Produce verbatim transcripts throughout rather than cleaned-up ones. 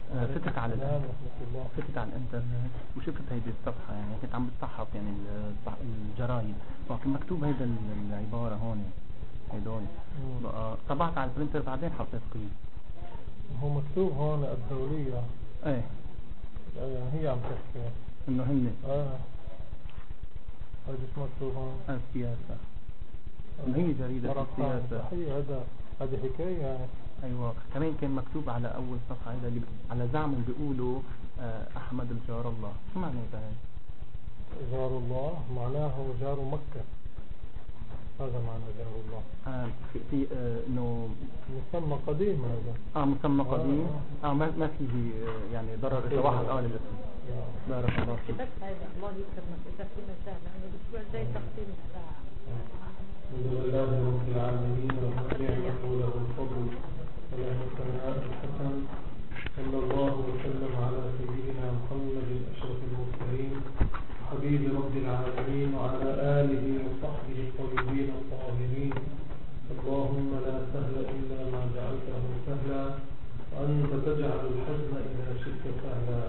آه، فتت على ال- فتت على الانترنت وشفت هيدي الصفحة، يعني كنت عم بتصحف يعني ال- الجرايد، وكان مكتوب هيدا ال- العبارة هون هيدول. بقى طبعت على البرنتر بعدين حطيت قيد. هو مكتوب هون الدولية. ايه يعني هي عم تحكي انه هن اه هذا اسمه مكتوب هون السياسة، انه هي جريدة السياسة. صحيح، هذا هذه حكاية يعني. ايوه كمان كان مكتوب على اول صفحة هذا اللي على زعمهم بيقولوا آه، احمد الجار الله. شو معنى هذا؟ جار الله معناه جار مكة، هذا معنى جار الله. آه في, في آه انه مسمى قديم هذا. اه مسمى آه، قديم. آه. اه ما ما فيه آه، يعني ضرر اذا واحد قال الاسم. بارك الله فيك. بس هذا الله يكرمك إذا كنا سهلة أنا الأسبوع الجاي تقسيم الساعة. الحمد لله رب العالمين والرحمن وله الفضل وله الثناء الحسن. صلى الله وسلم على سيدنا محمد أشرف المرسلين حبيب رب العالمين وعلى آله وصحبه الطيبين الطاهرين. اللهم لا سهل إلا ما جعلته سهلا وأنت تجعل الحزن إذا شئت سهلا.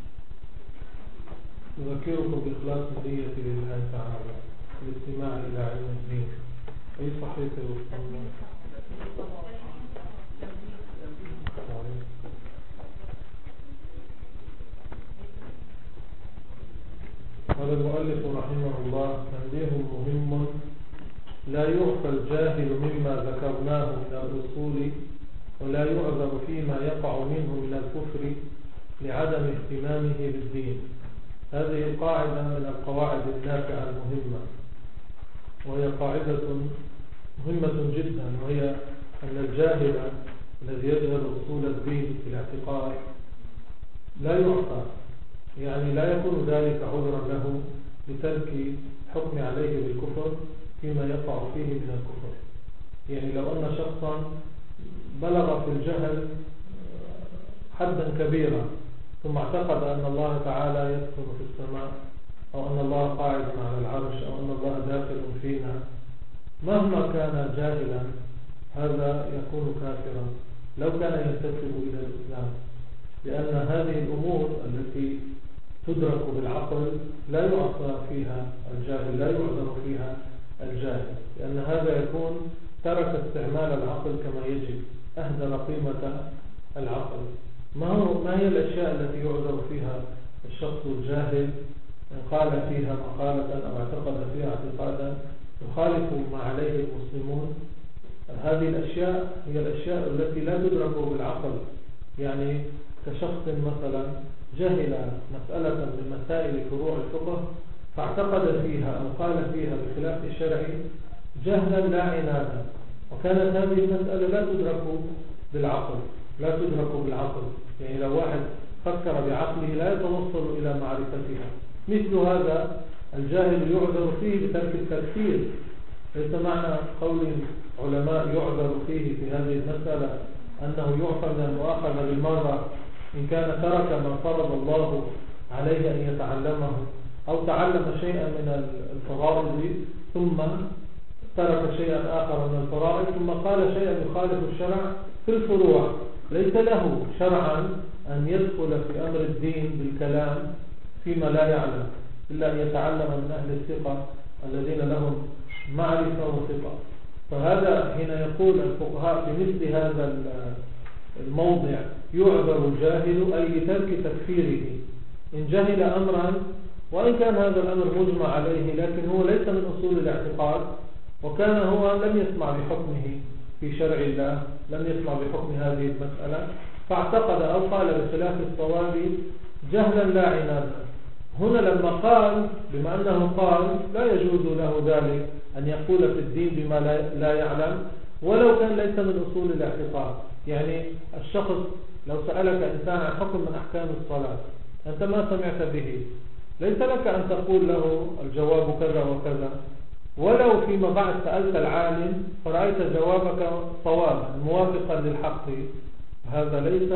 نذكركم بإخلاص النية لله تعالى الاستماع إلى علم الدين. أي صحيفة وصلنا؟ قال المؤلف رحمه الله: تنبيه مهم، لا يعفى الجاهل مما ذكرناه من الأصول ولا يعذر فيما يقع منه من الكفر لعدم اهتمامه بالدين. هذه قاعدة من القواعد النافعة المهمة، وهي قاعدة مهمة جدا، وهي أن الجاهل الذي يجهل أصول الدين في الاعتقاد لا يعفى، يعني لا يكون ذلك عذرا له بترك حكم عليه بالكفر فيما يقع فيه من الكفر. يعني لو أن شخصا بلغ في الجهل حدا كبيرا ثم اعتقد أن الله تعالى يسكن في السماء، أو أن الله قاعد على العرش، أو أن الله داخل فينا، مهما كان جاهلا هذا يكون كافرا لو كان ينتسب إلى الإسلام، لأن هذه الأمور التي تدرك بالعقل لا يعصى فيها الجاهل، لا يعذر فيها الجاهل، لأن هذا يكون ترك استعمال العقل كما يجب، أهدر قيمة العقل. ما هو ما هي الأشياء التي يعذر فيها الشخص الجاهل إن قال فيها مقالة أو اعتقد فيها اعتقادا يخالف ما عليه المسلمون؟ هذه الأشياء هي الأشياء التي لا تدرك بالعقل. يعني كشخص مثلا جهل مسألة من مسائل فروع الفقه فاعتقد فيها أو قال فيها بخلاف الشرع جهلا لا عنادا، وكانت هذه المسألة لا تدرك بالعقل، لا تدرك بالعقل. يعني لو واحد فكر بعقله لا يتوصل إلى معرفتها. مثل هذا الجاهل يعذر فيه بترك التكفير. ليس معنى قول علماء يعذر فيه في هذه المسألة أنه يعفى من المؤاخذة بالمرة إن كان ترك ما فرض الله عليه أن يتعلمه، أو تعلم شيئا من الفرائض ثم ترك شيئا آخر من الفرائض ثم قال شيئا يخالف الشرع في الفروع. ليس له شرعا أن يدخل في أمر الدين بالكلام فيما لا يعلم، إلا أن يتعلم من أهل الثقة الذين لهم معرفة وثقة. فهذا هنا يقول الفقهاء في مثل هذا الموضع يعذر الجاهل أي لترك تكفيره إن جهل أمرا، وإن كان هذا الأمر مجمع عليه لكن هو ليس من أصول الاعتقاد، وكان هو لم يسمع بحكمه في شرع الله، لم يسمع بحكم هذه المسألة، فاعتقد أو قال بخلاف الصواب جهلا لا عنادا. هنا لما قال بما أنه قال لا يجوز له ذلك أن يقول في الدين بما لا يعلم ولو كان ليس من أصول الاعتقاد. يعني الشخص لو سألك إنسان عن حكم من أحكام الصلاة أنت ما سمعت به، ليس لك أن تقول له الجواب كذا وكذا، ولو فيما بعد سألت العالم فرأيت جوابك صوابا موافقا للحق، هذا ليس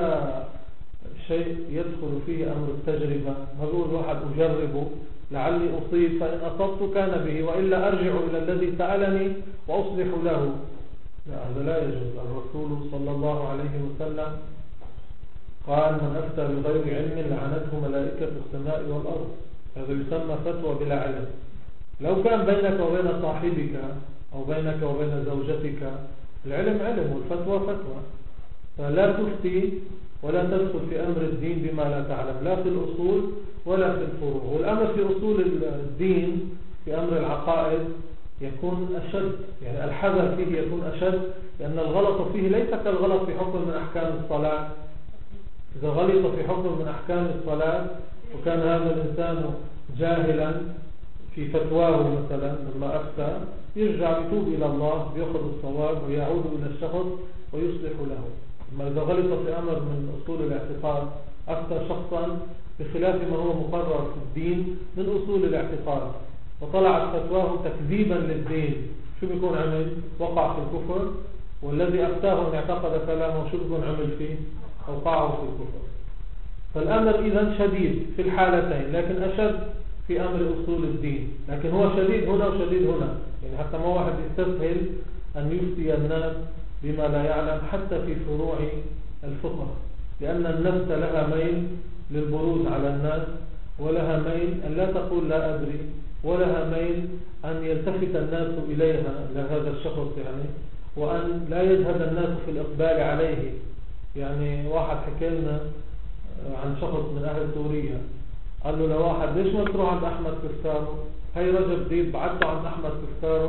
شيء يدخل فيه أمر التجربة. نقول واحد أجربه لعلي أصيب، فإن أصبت كان به وإلا أرجع إلى الذي سألني وأصلح له. لا، هذا لا يجوز. الرسول صلى الله عليه وسلم قال من أفتى بغير علم لعنته ملائكة السماء والأرض. هذا يسمى فتوى بلا علم. لو كان بينك وبين صاحبك أو بينك وبين زوجتك العلم علم والفتوى فتوى، فلا تفتي ولا تدخل في أمر الدين بما لا تعلم، لا في الأصول ولا في الفروع. والأمر في أصول الدين في أمر العقائد يكون أشد، يعني الحذر فيه يكون أشد، لأن الغلط فيه ليس كالغلط في حكم من أحكام الصلاة. إذا غلط في حكم من أحكام الصلاة وكان هذا الإنسان جاهلا في فتواه مثلا لما أفتى، يرجع يتوب إلى الله بيأخذ الصواب ويعود إلى الشخص ويصلح له. أما إذا غلط في أمر من أصول الاعتقاد، أفتى شخصا بخلاف ما هو مقرر في الدين من أصول الاعتقاد وطلعت فتواه تكذيبا للدين، شو بيكون عمل؟ وقع في الكفر. والذي أفتاه أن اعتقد كلامه شو بيكون عمل فيه؟ أوقعه في الكفر. فالأمر إذن شديد في الحالتين، لكن أشد في أمر أصول الدين. لكن هو شديد هنا وشديد هنا، يعني حتى ما واحد يستسهل أن يفتي الناس بما لا يعلم حتى في فروع الفقه، لأن النفس لها ميل للبروز على الناس، ولها ميل أن لا تقول لا أدري، ولها ميل أن يلتفت الناس إليها لهذا الشخص، يعني وأن لا يجهد الناس في الإقبال عليه. يعني واحد حكى لنا عن شخص من أهل سوريا، قال له لواحد ليش ما تروح عند أحمد كفتارو؟ هاي رجب ديب بعته عند أحمد كفتارو،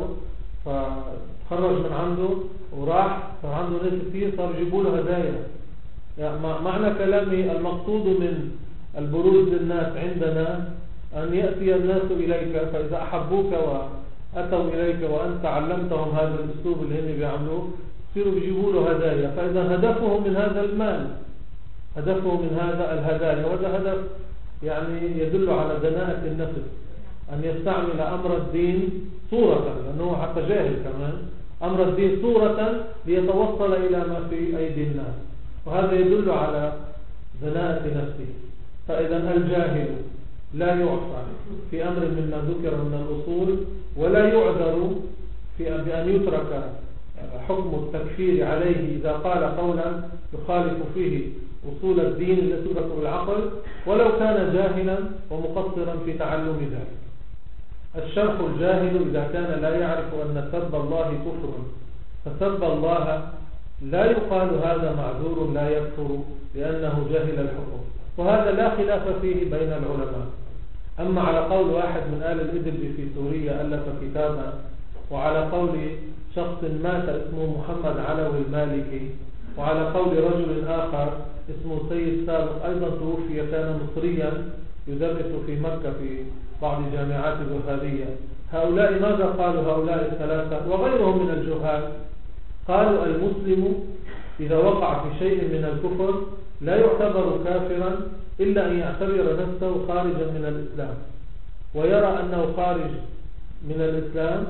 فخرج من عنده وراح، صار عنده ناس كثير صار يجيبوا له هدايا. يعني معنى كلامي المقصود من البروز للناس عندنا أن يأتي الناس إليك، فإذا أحبوك وأتوا إليك وأنت علمتهم هذا الأسلوب اللي هن بيعملوه يصيروا بيجيبوا له هدايا. فإذا هدفهم من هذا المال، هدفهم من هذا الهدايا، وهذا هدف يعني يدل على دناءة النفس، أن يستعمل أمر الدين صورة، لأنه حتى جاهل كمان، أمر الدين صورة ليتوصل إلى ما في أيدي الناس، وهذا يدل على دناءة نفسه. فإذا الجاهل لا يعفى في أمر مما ذكر من الأصول، ولا يعذر في بأن يترك حكم التكفير عليه إذا قال قولا يخالف فيه أصول الدين التي تدرك بالعقل، ولو كان جاهلا ومقصرا في تعلم ذلك. الشرح الجاهل إذا كان لا يعرف أن سب الله كفر فسب الله لا يقال هذا معذور لا يكفر لأنه جاهل الحكم، وهذا لا خلاف فيه بين العلماء. أما على قول واحد من آل الإدلب في سوريا ألف كتابا، وعلى قول شخص مات اسمه محمد علوي المالكي، وعلى قول رجل آخر اسمه سيد سابق أيضا توفي كان مصريا يدرس في مكة في بعض الجامعات الوهابية، هؤلاء ماذا قالوا هؤلاء الثلاثة وغيرهم من الجهال؟ قالوا المسلم إذا وقع في شيء من الكفر لا يعتبر كافرا إلا أن يعتبر نفسه خارجا من الإسلام، ويرى أنه خارج من الإسلام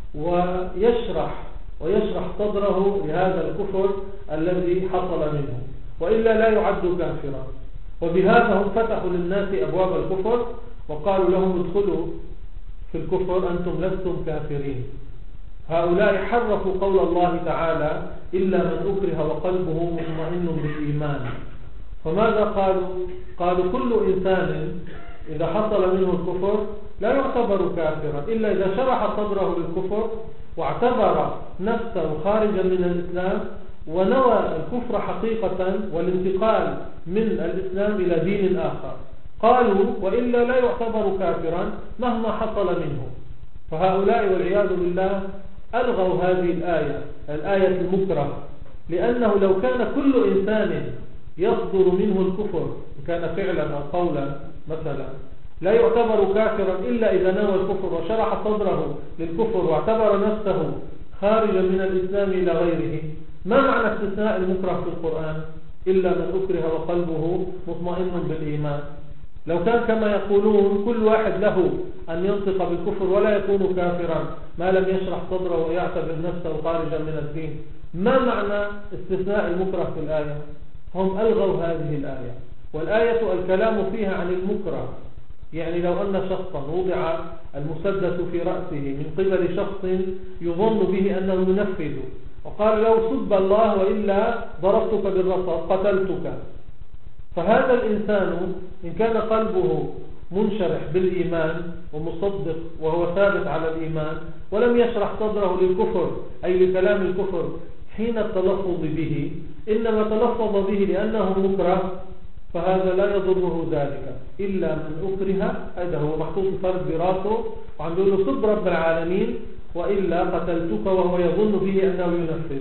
ويشرح ويشرح صدره لهذا الكفر الذي حصل منه، وإلا لا يعد كافرا. وبهذا هم فتحوا للناس أبواب الكفر وقالوا لهم ادخلوا في الكفر أنتم لستم كافرين. هؤلاء حرفوا قول الله تعالى إلا من أكره وقلبه مطمئن بالإيمان. فماذا قالوا؟ قالوا كل إنسان إذا حصل منه الكفر لا يعتبر كافرا إلا إذا شرح صدره للكفر واعتبر نفسه خارجا من الإسلام ونوى الكفر حقيقة والانتقال من الإسلام إلى دين آخر. قالوا وإلا لا يعتبر كافرا مهما حصل منه. فهؤلاء والعياذ بالله ألغوا هذه الآية، الآية المكره، لأنه لو كان كل إنسان يصدر منه الكفر إن كان فعلا أو قولا مثلا لا يعتبر كافرا إلا إذا نوى الكفر وشرح صدره للكفر واعتبر نفسه خارجا من الإسلام إلى غيره، ما معنى استثناء المكره في القرآن إلا من أكره وقلبه مطمئن بالإيمان؟ لو كان كما يقولون كل واحد له أن ينطق بالكفر ولا يكون كافرا ما لم يشرح صدره ويعتبر نفسه خارجا من الدين، ما معنى استثناء المكره في الآية؟ هم ألغوا هذه الآية، والآية الكلام فيها عن المكره. يعني لو أن شخصا وضع المسدس في رأسه من قبل شخص يظن به أنه ينفذ وقال له سب الله وإلا ضربتك بالرصاص قتلتك، فهذا الإنسان إن كان قلبه منشرح بالإيمان ومصدق وهو ثابت على الإيمان ولم يشرح صدره للكفر أي لكلام الكفر حين التلفظ به، إنما تلفظ به لأنه مكره، فهذا لا يضره ذلك إلا من أكره. هذا هو محطوط الفرد براسه وعم يقول له صد رب العالمين وإلا قتلتك، وهو يظن به أنه ينفذ،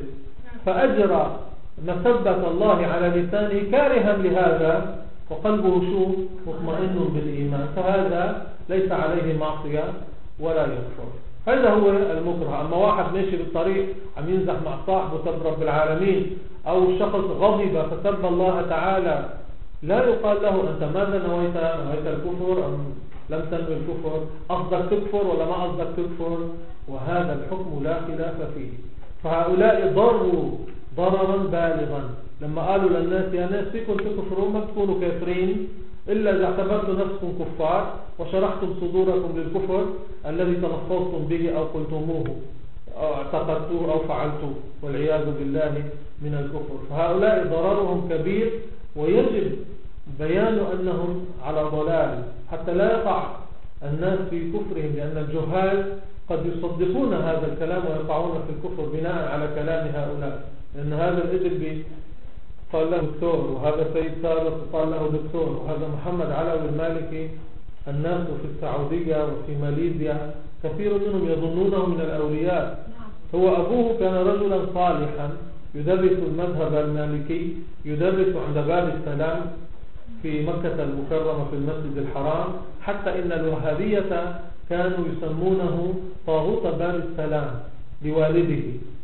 فأجرى مسبة الله على لسانه كارها لهذا وقلبه شو مطمئن بالإيمان، فهذا ليس عليه معصية ولا يكفر. هذا هو المكره. أما واحد ماشي بالطريق عم ينزح مع صاحبه سب رب العالمين، أو شخص غضب فسب الله تعالى، لا يقال له أنت ماذا نويت؟ نويت الكفر أم لم تنوي الكفر؟ قصدك تكفر ولا ما قصدك تكفر؟ وهذا الحكم لا خلاف فيه. فهؤلاء ضروا ضررا بالغا لما قالوا للناس يا ناس فيكم تكفرون ما تكونوا كافرين إلا إذا اعتبرتوا نفسكم كفار وشرحتم صدوركم للكفر الذي تلفظتم به أو قلتموه أو اعتقدتوه أو فعلتوه، والعياذ بالله من الكفر. فهؤلاء ضررهم كبير، ويجب بيان أنهم على ضلال حتى لا يقع الناس في كفرهم، لأن الجهال قد يصدقون هذا الكلام ويقعون في الكفر بناء على كلام هؤلاء. لأن هذا الإدل قال له دكتور، وهذا سيد سابق قال له دكتور، وهذا محمد علوي المالكي. الناس في السعودية وفي ماليزيا كثير منهم يظنونه من الأولياء. هو أبوه كان رجلا صالحا يدرس المذهب المالكي، يدرس عند باب السلام في مكة المكرمة في المسجد الحرام، حتى إن الوهابية كانوا يسمونه طاغوت باب السلام لوالده.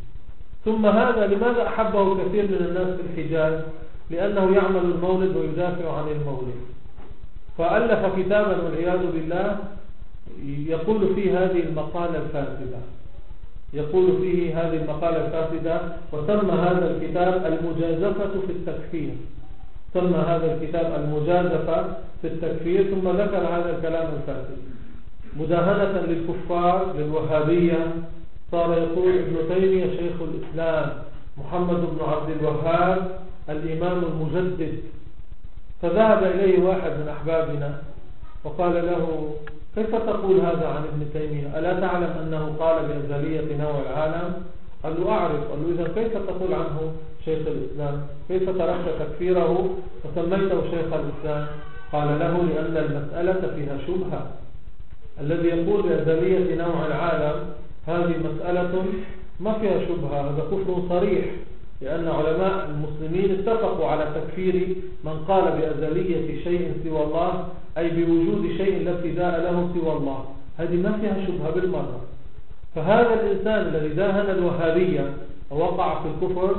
ثم هذا لماذا أحبه كثير من الناس في الحجاز؟ لأنه يعمل المولد ويدافع عن المولد، فألف كتابا والعياذ بالله يقول فيه هذه المقالة الفاسدة، يقول فيه هذه المقالة الفاسدة، وسمى هذا الكتاب المجازفة في التكفير، سمى هذا الكتاب المجازفة في التكفير، ثم ذكر هذا الكلام الفاسد مداهنة للكفار للوهابية. صار يقول ابن تيمية شيخ الإسلام، محمد بن عبد الوهاب الإمام المجدد. فذهب إليه واحد من أحبابنا وقال له كيف تقول هذا عن ابن تيمية؟ ألا تعلم أنه قال بأزلية نوع العالم؟ قال له أعرف. قال له إذا كيف تقول عنه شيخ الإسلام؟ كيف تركت تكفيره وسميته شيخ الإسلام؟ قال له لأن المسألة فيها شبهة. الذي يقول بأزلية نوع العالم هذه مسألة ما فيها شبهة، هذا كفر صريح، لأن علماء المسلمين اتفقوا على تكفير من قال بأزلية شيء سوى الله، أي بوجود شيء لا ابتداء له سوى الله. هذه ما فيها شبهة بالمرة. فهذا الإنسان الذي داهن الوهابية ووقع في الكفر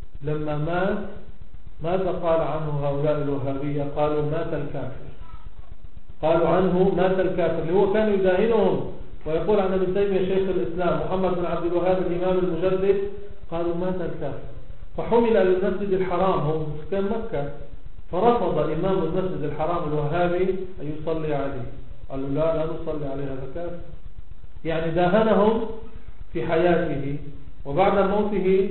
لما مات، ماذا قال عنه هؤلاء الوهابية؟ قالوا مات الكافر، قالوا عنه مات الكافر، اللي هو كان يداهنهم ويقول عن ابن تيمية شيخ الإسلام محمد بن عبد الوهاب الإمام المجدد، قالوا مات الكافر. فحمل للمسجد الحرام، هو سكان مكة، فرفض إمام المسجد الحرام الوهابي أن يصلي عليه، قالوا لا لا نصلي عليه هذا كافر. يعني داهنهم في حياته، وبعد موته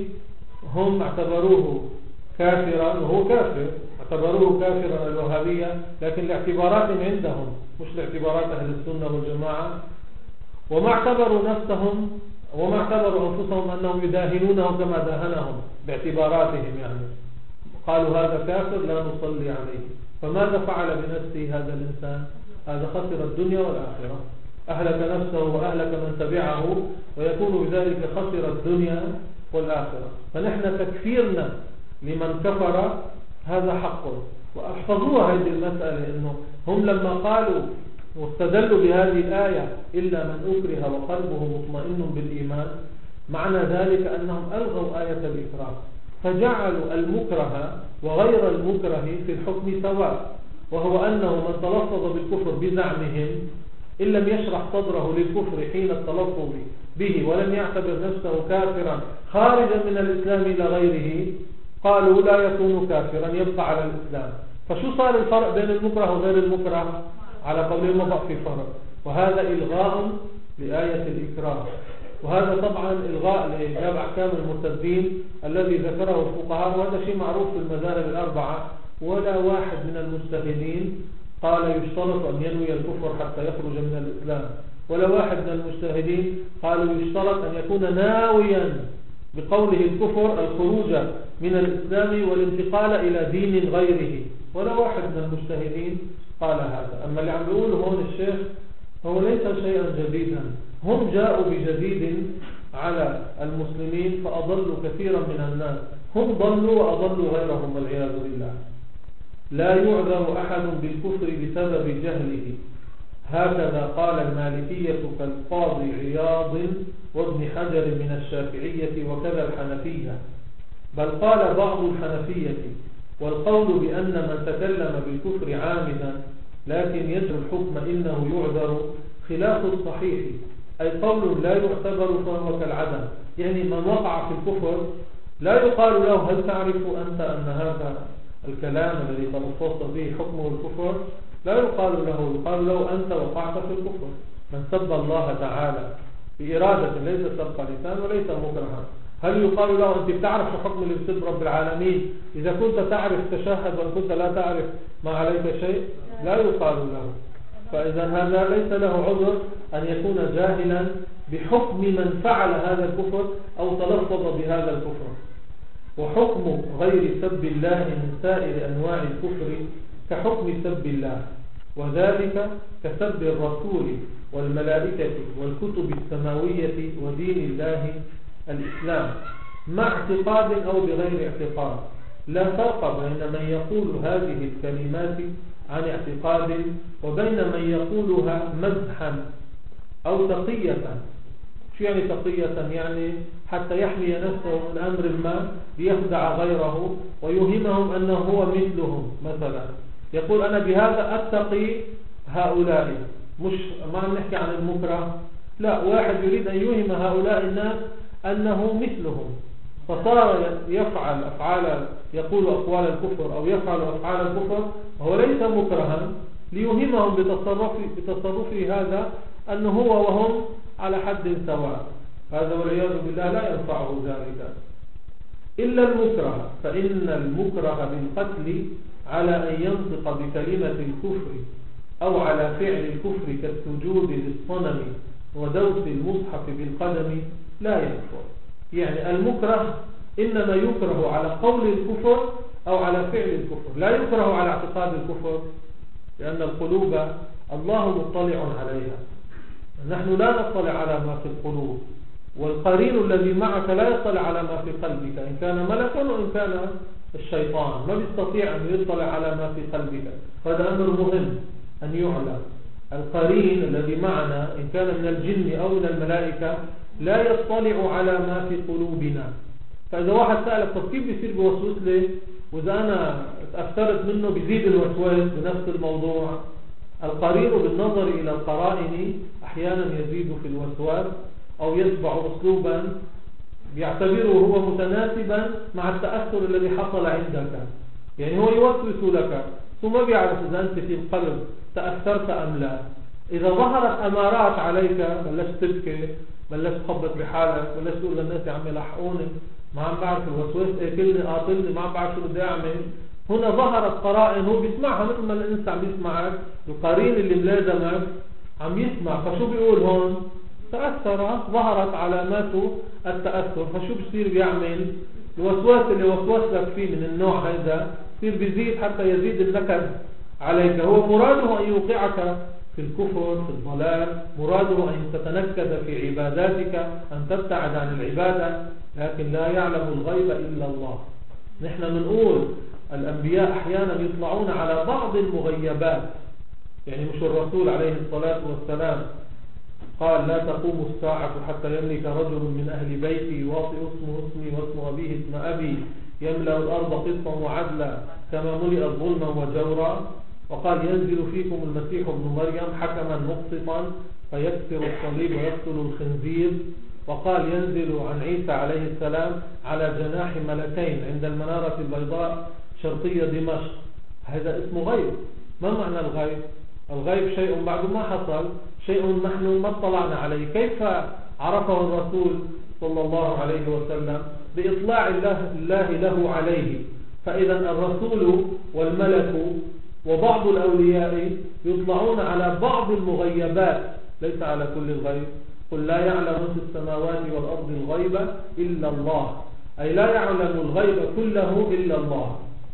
هم اعتبروه كافرا، وهو كافر، اعتبروه كافرا الوهابية، لكن لاعتباراتهم عندهم مش لاعتبارات أهل السنة والجماعة. وما اعتبروا نفسهم وما اعتبروا أنفسهم أنهم يداهنونه كما داهنهم باعتباراتهم، يعني قالوا هذا كافر لا نصلي عليه. فماذا فعل بنفسه هذا الإنسان؟ هذا خسر الدنيا والآخرة، أهلك نفسه وأهلك من تبعه، ويكون بذلك خسر الدنيا والآخرة. فنحن تكفيرنا لمن كفر هذا حق. وأحفظوها هذه المسألة، إنه هم لما قالوا واستدلوا بهذه الآية إلا من أكره وقلبه مطمئن بالإيمان، معنى ذلك أنهم ألغوا آية الإكراه، فجعلوا المكره وغير المكره في الحكم سواء، وهو أنه من تلفظ بالكفر بزعمهم إن لم يشرح صدره للكفر حين التلفظ به ولم يعتبر نفسه كافرا خارجا من الإسلام إلى غيره، قالوا لا يكون كافرا، يبقى على الإسلام. فشو صار الفرق بين المكره وغير المكره؟ على قولهم ما بقى في فرق. وهذا إلغاء لآية الإكراه، وهذا طبعا إلغاء لباب أحكام المرتدين الذي ذكره الفقهاء، وهذا شيء معروف في المذاهب الأربعة ولا واحد من المجتهدين قال يشترط أن ينوي الكفر حتى يخرج من الإسلام، ولا واحد من المجتهدين قالوا يشترط أن يكون ناويا بقوله الكفر الخروج من الإسلام والانتقال إلى دين غيره، ولا واحد من المجتهدين قال هذا. أما اللي عم بيقوله هون الشيخ هو ليس شيئا جديدا، هم جاءوا بجديد على المسلمين فأضلوا كثيرا من الناس، هم ضلوا وأضلوا غيرهم والعياذ بالله. لا يعذر أحد بالكفر بسبب جهله، هكذا قال المالكية كالقاضي عياض وابن حجر من الشافعية وكذا الحنفية، بل قال بعض الحنفية والقول بأن من تكلم بالكفر عامدا لكن يجري الحكم إنه يعذر خلاف الصحيح، أي قول لا يعتبر فهو كالعدم، يعني من وقع في الكفر لا يقال له هل تعرف أنت أن هذا الكلام الذي تنصص به حكمه الكفر، لا يقال له، يقال له أنت وقعت في الكفر. من سب الله تعالى بإرادة ليس سب لسان وليس مكرها، هل يقال له أنت بتعرف حكم اللي بسب رب العالمين؟ إذا كنت تعرف تشهد وإن كنت لا تعرف ما عليك شيء، لا يقال له. فإذا هذا ليس له عذر أن يكون جاهلا بحكم من فعل هذا الكفر أو تلفظ بهذا الكفر. وحكم غير سب الله من سائر أنواع الكفر كحكم سب الله، وذلك كسب الرسول والملائكة والكتب السماوية ودين الله الإسلام مع اعتقاد أو بغير اعتقاد. لا فرق بين من يقول هذه الكلمات عن اعتقاد وبين من يقولها مزحا أو تقية. شو يعني تقية؟ يعني حتى يحمي نفسه من أمر ما ليخدع غيره ويوهمهم أنه هو مثلهم. مثلا يقول أنا بهذا أتقي هؤلاء، مش ما عم نحكي عن المكره، لا، واحد يريد أن يوهم هؤلاء الناس أنه مثلهم، فصار يفعل أفعال، يقول أقوال الكفر أو يفعل أفعال الكفر وهو ليس مكرها ليوهمهم بتصرف بتصرفه هذا أنه هو وهم على حد سواء. هذا والعياذ بالله لا ينفعه ذلك. إلا المكره، فإن المكره بالقتل على أن ينطق بكلمة الكفر أو على فعل الكفر كالسجود للصنم ودوس المصحف بالقدم لا يكفر. يعني المكره إنما يكره على قول الكفر أو على فعل الكفر، لا يكره على اعتقاد الكفر، لأن القلوب الله مطلع عليها، نحن لا نطلع على ما في القلوب، والقرين الذي معك لا يطلع على ما في قلبك، إن كان ملكا وإن كان الشيطان ما بيستطيع أن يطلع على ما في قلبك. هذا أمر مهم أن يعلم. القرين الذي معنا إن كان من الجن أو من الملائكة لا يطلع على ما في قلوبنا. فإذا واحد سألك طب كيف بيصير بوسوس لي، وإذا أنا تأثرت منه بيزيد الوسواس بنفس الموضوع. القرين بالنظر إلى القرائن أحيانا يزيد في الوسواس أو يتبع أسلوبا يعتبره هو متناسبا مع التأثر الذي حصل عندك، يعني هو يوسوس لك ثم بيعرف إذا أنت في القلب تأثرت أم لا. إذا ظهرت أمارات عليك بلشت تبكي، بلشت تخبط بحالك، بلشت تقول للناس يا عمي لحقوني، ما عم بعرف الوسواس اكلني قاتلني، ما عم بعرف شو بدي أعمل. هنا ظهرت قرائن هو بيسمعها مثل ما الإنسان عم يسمعك، القرين اللي ملازمك عم يسمع، فشو بيقول هون؟ تأثر، ظهرت علامات التأثر، فشو بصير بيعمل؟ الوسواس اللي وسوس لك فيه من النوع هذا يصير بيزيد حتى يزيد النكد عليك. هو مراده أن يوقعك في الكفر في الضلال، مراده أن تتنكد في عباداتك، أن تبتعد عن العبادة، لكن لا يعلم الغيب إلا الله. نحن بنقول الأنبياء أحيانا يطلعون على بعض المغيبات، يعني مش الرسول عليه الصلاة والسلام قال لا تقوم الساعة حتى يملك رجل من أهل بيتي يواطئ اسمه اسمي واسم أبيه اسم أبي يملأ الأرض قسطا وعدلا كما ملئت ظلما وجورا. وقال ينزل فيكم المسيح ابن مريم حكما مقسطا فيكسر الصليب ويقتل الخنزير. وقال ينزل عن عيسى عليه السلام على جناح ملكين عند المنارة البيضاء شرقية دمشق. هذا اسمه غيب. ما معنى الغيب؟ الغيب شيء بعد ما حصل، شيء نحن ما اطلعنا عليه. كيف عرفه الرسول صلى الله عليه وسلم؟ بإطلاع الله, الله له عليه. فإذا الرسول والملك وبعض الأولياء يطلعون على بعض المغيبات ليس على كل الغيب. قل لا يعلم في السماوات والأرض الغيب إلا الله، أي لا يعلم الغيب كله إلا الله.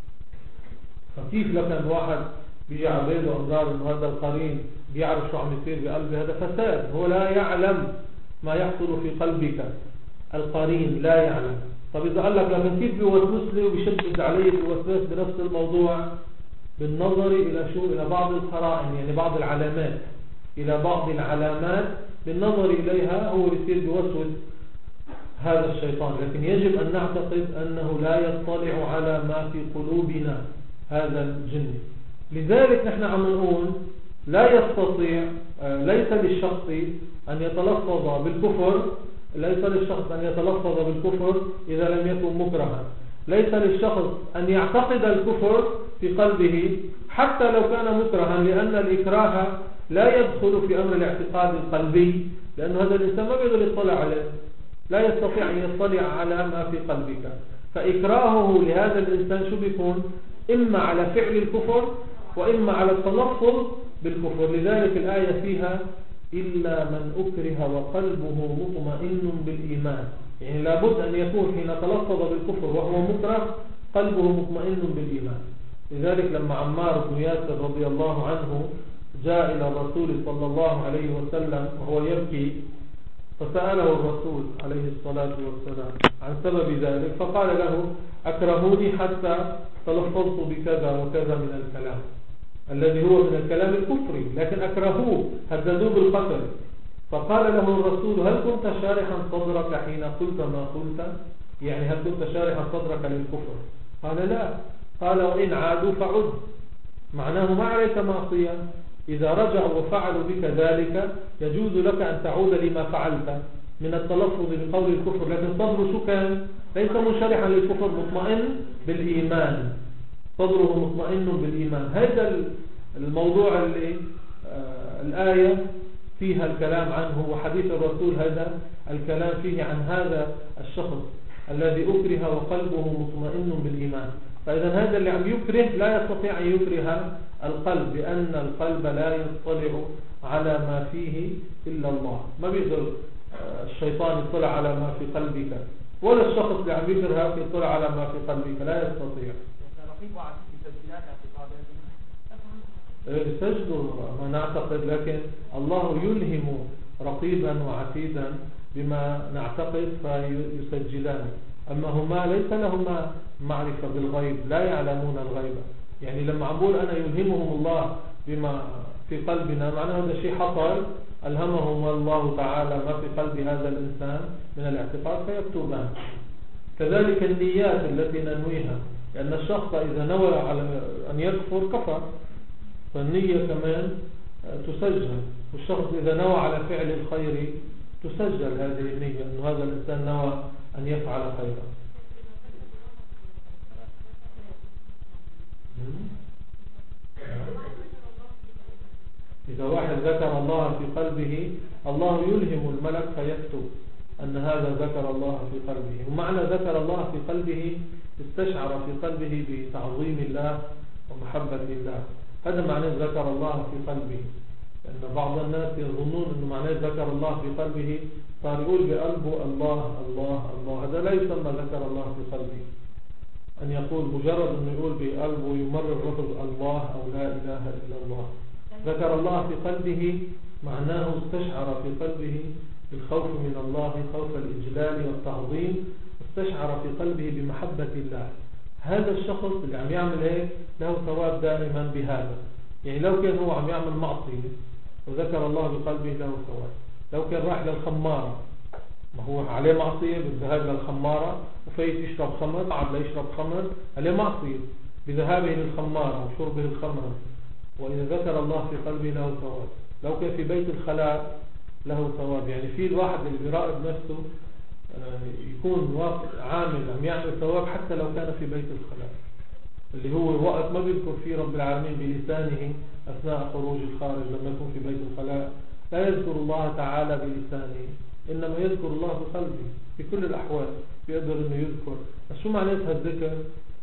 فكيف لو كان واحد بيجي على بيته وانظار انه هذا القرين بيعرف شو عم يصير بقلبي، هذا فساد. هو لا يعلم ما يحصل في قلبك، القرين لا يعلم. طب إذا قال لك لكن كيف بيوسوس لي وبيشدد علي في الوسواس بنفس الموضوع؟ بالنظر إلى شو؟ إلى بعض القرائن، يعني بعض العلامات، إلى بعض العلامات بالنظر إليها هو يصير بيوسوس هذا الشيطان. لكن يجب أن نعتقد أنه لا يطلع على ما في قلوبنا هذا الجن. لذلك نحن عم نقول لا يستطيع، ليس للشخص أن يتلفظ بالكفر، ليس للشخص أن يتلفظ بالكفر إذا لم يكن مكرها. ليس للشخص أن يعتقد الكفر في قلبه حتى لو كان مكرها، لأن الإكراه لا يدخل في أمر الاعتقاد القلبي، لأن هذا الإنسان ما بيقدر يطلع عليه، لا يستطيع أن يطلع على ما في قلبك. فإكراهه لهذا الإنسان شو بيكون؟ إما على فعل الكفر وإما على التلفظ بالكفر. لذلك الآية فيها إلا من أكره وقلبه مطمئن بالإيمان، يعني لابد أن يكون حين تلفظ بالكفر وهو مكره قلبه مطمئن بالإيمان. لذلك لما عمار بن ياسر رضي الله عنه جاء إلى الرسول صلى الله عليه وسلم وهو يبكي، فسأله الرسول عليه الصلاة والسلام عن سبب ذلك، فقال له أكرهوني حتى تلفظت بكذا وكذا من الكلام الذي هو من الكلام الكفري، لكن أكرهوه، هددوه بالقتل. فقال له الرسول هل كنت شارحا صدرك حين قلت ما قلت؟ يعني هل كنت شارحا صدرك للكفر؟ قال لا. قال وإن عادوا فعد، معناه ما عليك معصية، إذا رجعوا وفعلوا بك ذلك يجوز لك أن تعود لما فعلت من التلفظ بقول الكفر، لكن صدره شو كان؟ ليس منشرحا للكفر، مطمئن بالإيمان، صدره مطمئن بالإيمان. هذا الموضوع اللي آه الآية فيها الكلام عنه، وحديث الرسول هذا الكلام فيه عن هذا الشخص الذي أكره وقلبه مطمئن بالإيمان. فإذا هذا اللي عم يكره لا يستطيع أن يكره القلب، لأن القلب لا يطلع على ما فيه إلا الله. ما بيقدر الشيطان يطلع على ما في قلبك، ولا الشخص اللي عم يكره يطلع على ما في قلبك، لا يستطيع. سجدوا ما نعتقد، لكن الله يلهم رقيبا وعتيدا بما نعتقد فيسجلان. أما هما ليس لهما معرفة بالغيب، لا يعلمون الغيب. يعني لما عم أنا يلهمهم الله بما في قلبنا، معناه هذا شيء حصل، ألهمهم الله تعالى ما في قلب هذا الإنسان من الاعتقاد فيكتبان. كذلك النيات التي ننويها، لأن الشخص إذا نوى على أن يكفر كفر، فالنية كمان تسجل. والشخص إذا نوى على فعل الخير تسجل هذه النية، أن هذا الإنسان نوى أن يفعل خيرا. إذا واحد ذكر الله في قلبه، الله يلهم الملك فيكتب أن هذا ذكر الله في قلبه. ومعنى ذكر الله في قلبه استشعر في قلبه بتعظيم الله ومحبة الله، هذا معنى ذكر الله في قلبه. لأن بعض الناس يظنون أنه معنى ذكر الله في قلبه صار يقول بقلبه الله الله الله، هذا لا يسمى ذكر الله في قلبه. أن يقول مجرد أنه يقول بقلبه يمرر لفظ الله أو لا إله إلا الله. ذكر الله في قلبه معناه استشعر في قلبه الخوف من الله، خوف الإجلال والتعظيم، استشعر في قلبه بمحبة الله. هذا الشخص اللي عم يعمل هيك له ثواب دائما بهذا. يعني لو كان هو عم يعمل معصية وذكر الله بقلبه له ثواب. لو كان راح للخمارة، ما هو عليه معصية بالذهاب للخمارة، وفايت يشرب خمر، قعد ليشرب خمر، عليه معصية بذهابه للخمارة وشربه الخمر، وإذا ذكر الله في قلبه له ثواب. لو كان في بيت الخلاء له ثواب. يعني في الواحد اللي بيراقب نفسه يكون عامل عم يعمل ثواب حتى لو كان في بيت الخلاء، اللي هو وقت ما بيذكر فيه رب العالمين بلسانه أثناء خروج الخارج. لما يكون في بيت الخلاء لا يذكر الله تعالى بلسانه، إنما يذكر الله بقلبه في كل الأحوال، بيقدر إنه يذكر. بس شو معناتها الذكر؟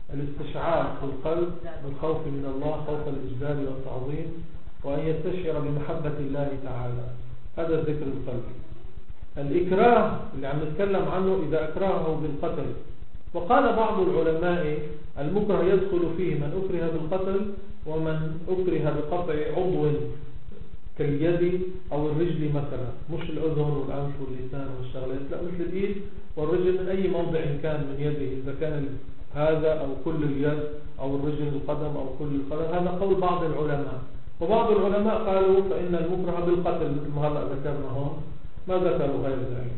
الاستشعار في القلب بالخوف من الله خوف الإجلال والتعظيم، وأن يستشعر بمحبة الله تعالى، هذا الذكر القلبي. الإكراه اللي عم نتكلم عنه إذا أكرهه بالقتل، وقال بعض العلماء المكره يدخل فيه من أكره بالقتل ومن أكره بقطع عضو كاليد أو الرجل مثلا، مش الأذن والأنف واللسان والشغلات، لا مثل الإيد والرجل من أي موضع كان من يده، إذا كان هذا أو كل اليد أو الرجل القدم أو كل القدم. هذا قول بعض العلماء. وبعض العلماء قالوا فإن المكره بالقتل مثل ما هلا ذكرنا هون، ما ذكروا غير ذلك.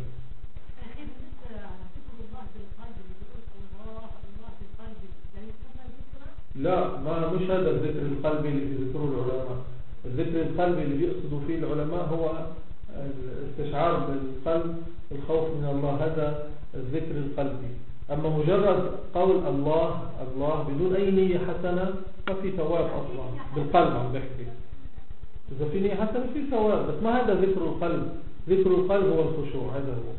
لا، ما مش هذا الذكر القلبي اللي بيذكره العلماء. الذكر القلبي اللي بيقصدوا فيه العلماء هو الاستشعار بالقلب الخوف من الله، هذا الذكر القلبي. أما مجرد قول الله الله بدون أي نية حسنة ما في ثواب أصلا بالقلب. عم بحكي إذا في نية حسنة في ثواب، بس ما هذا ذكر القلب. ذكر القلب هو الخشوع. هذا هو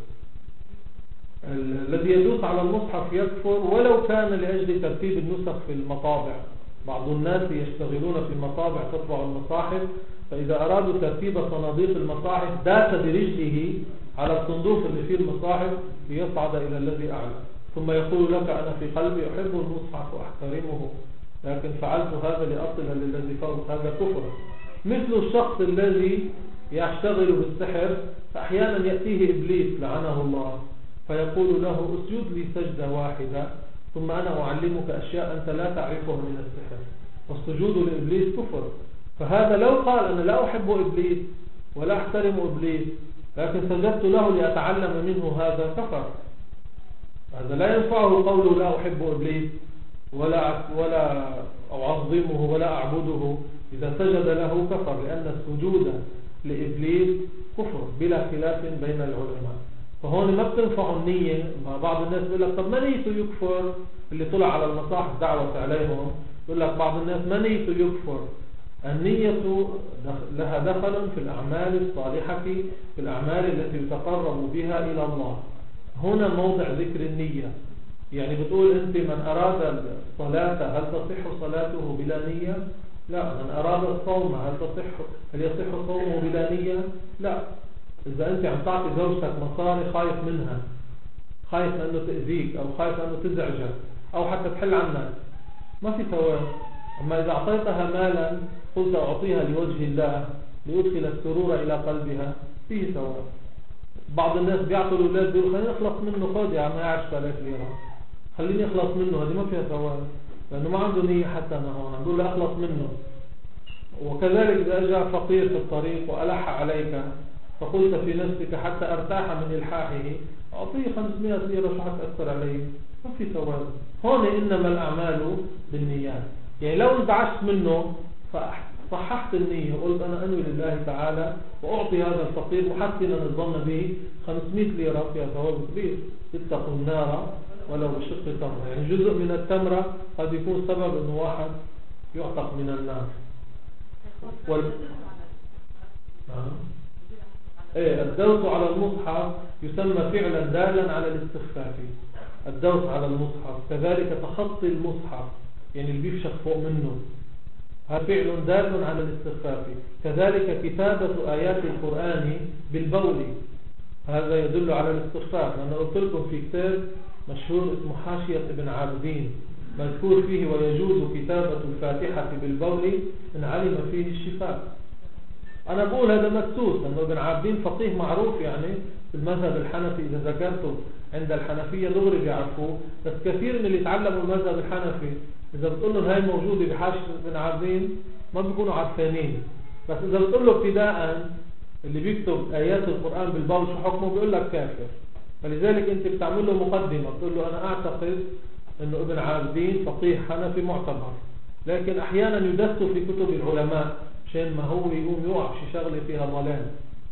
الذي يدوس على المصحف يكفر ولو كان لأجل ترتيب النسخ في المطابع. بعض الناس يشتغلون في المطابع تطبع المصاحف، فإذا أرادوا ترتيب صناديق المصاحف داس برجله على الصندوق اللي فيه المصاحف ليصعد إلى الذي أعلى، ثم يقول لك أنا في قلبي أحب المصحف وأحترمه، لكن فعلت هذا لأصل للذي فوق. هذا كفر. مثل الشخص الذي يشتغل بالسحر، فأحيانا يأتيه إبليس لعنه الله فيقول له اسجد لي سجدة واحدة ثم أنا أعلمك أشياء أنت لا تعرفها من السحر، والسجود لإبليس كفر. فهذا لو قال أنا لا أحب إبليس ولا أحترم إبليس لكن سجدت له لأتعلم منه، هذا كفر. هذا لا ينفعه قوله لا أحب إبليس ولا ولا أعظمه ولا أعبده. إذا سجد له كفر، لأن السجود لإبليس كفر بلا خلاف بين العلماء. فهون ما بتنفع النية. بعض الناس يقول لك طب ما نيته يكفر، اللي طلع على المصاحف دعوة عليهم يقول لك بعض الناس ما نيته يكفر. النية لها دخل في الأعمال الصالحة، في الأعمال التي يتقرب بها إلى الله. هنا موضع ذكر النية. يعني بتقول أنت من أراد الصلاة هل تصح صلاته بلا نية؟ لا. من أراد الصوم هل تصح هل يصح صومه بلا نية؟ لا. إذا أنت عم تعطي زوجتك مصاري خايف منها، خايف أنه تأذيك أو خايف أنه تزعجك أو حتى تحل عنك، ما في ثواب. أما إذا أعطيتها مالا قلت أعطيها لوجه الله ليدخل السرور إلى قلبها، فيه ثواب. بعض الناس بيعطوا الأولاد بيقولوا خليني أخلص منه، خذ يا عم عشرة آلاف ليرة خليني أخلص منه، هذه ما فيها ثواب لأنه ما عنده نية حتى أنا هون نقول له أخلص منه. وكذلك إذا أجا فقير في الطريق وألح عليك فقلت في نفسك حتى أرتاح من إلحاحه أعطيه خمسمائة ليرة شو حتأثر عليه، ما في ثواب. هون إنما الأعمال بالنيات. يعني لو أنت عشت منه فصححت النية وقلت أنا أنوي لله تعالى وأعطي هذا الفقير محسنا الظن به خمسمائة ليرة، فيها ثواب كبير. اتقوا النار ولو بشق تمرة. يعني جزء من التمرة قد يكون سبب أنه واحد يعتق من النار. وال... آه. إيه الدوس على المصحف يسمى فعلا دالا على الاستخفاف. الدوس على المصحف كذلك تخطي المصحف، يعني اللي بيفشخ فوق منه، هذا فعل دال على الاستخفاف. كذلك كتابة آيات القرآن بالبول، هذا يدل على الاستخفاف. أنا قلت لكم في كتاب مشهور اسمه حاشية ابن عابدين مذكور فيه ويجوز كتابة الفاتحة بالبول إن علم فيه الشفاء. أنا بقول هذا مكسوس لأنه ابن عابدين فقيه معروف يعني في المذهب الحنفي، إذا ذكرته عند الحنفية دغري بيعرفوه. بس كثير من اللي يتعلموا المذهب الحنفي إذا بتقول له هاي موجودة بحاشية ابن عابدين ما بيكونوا عارفينين. بس إذا بتقول له ابتداء اللي بيكتب آيات القرآن بالبول شو حكمه بيقول لك كافر. فلذلك أنت بتعمل له مقدمة بتقول له أنا أعتقد أنه ابن عابدين فقيه حنفي معتبر، لكن أحيانا يدس في كتب العلماء عشان ما هو يقوم يقع في شغله فيها ضلال.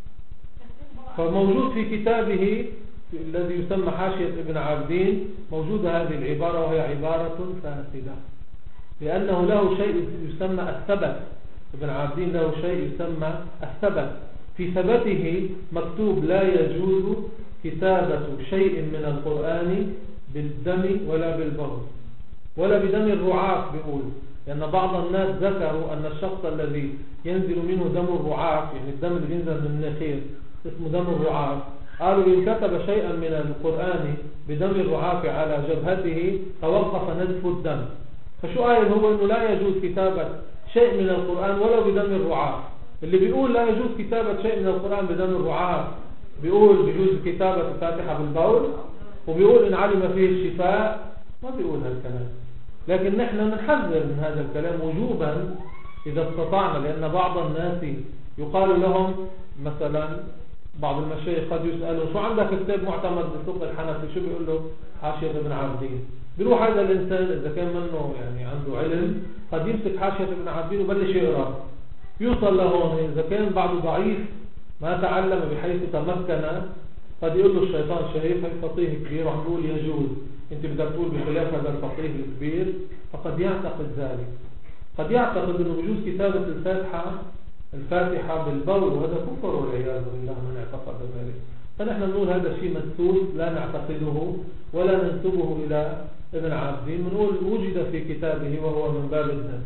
فموجود في كتابه الذي يسمى حاشية ابن عابدين موجودة هذه العبارة، وهي عبارة فاسدة لأنه له شيء يسمى الثبت. ابن عابدين له شيء يسمى الثبت، في ثبته مكتوب لا يجوز كتابة شيء من القرآن بالدم ولا بالبول. ولا بدم الرعاف بيقول، لأن بعض الناس ذكروا أن الشخص الذي ينزل منه دم الرعاف، يعني الدم اللي ينزل من المناخير اسمه دم الرعاف، قالوا إن كتب شيئا من القرآن بدم الرعاف على جبهته توقف نزف الدم. فشو قال هو؟ إنه لا يجوز كتابة شيء من القرآن ولو بدم الرعاف. اللي بيقول لا يجوز كتابة شيء من القرآن بدم الرعاف بيقول بيجوز كتابة الفاتحة بالبول، وبيقول إن علم فيه الشفاء، ما بيقول هالكلام. لكن نحن نحذر من هذا الكلام وجوبا إذا استطعنا، لأن بعض الناس يقال لهم مثلا، بعض المشايخ قد يسألوا شو عندك كتاب معتمد بالفقه الحنفي، شو بيقول له؟ حاشية ابن عابدين. بيروح هذا الإنسان إذا كان منه يعني عنده علم قد يمسك حاشية ابن عابدين وبلش يقرأ، يوصل لهون. إذا كان بعضه ضعيف ما تعلم بحيث تمكن، قد يقول له الشيطان شايف هي فقيه كبير وعم بيقول يجوز، انت بدك تقول بخلاف هذا الفقيه الكبير، فقد يعتقد ذلك. قد يعتقد انه بجوز كتابة الفاتحة الفاتحة بالبول، وهذا كفر والعياذ بالله من اعتقد ذلك. فنحن نقول هذا شيء مسدود لا نعتقده ولا ننسبه الى ابن عابدين، بنقول وجد في كتابه وهو من باب الدم.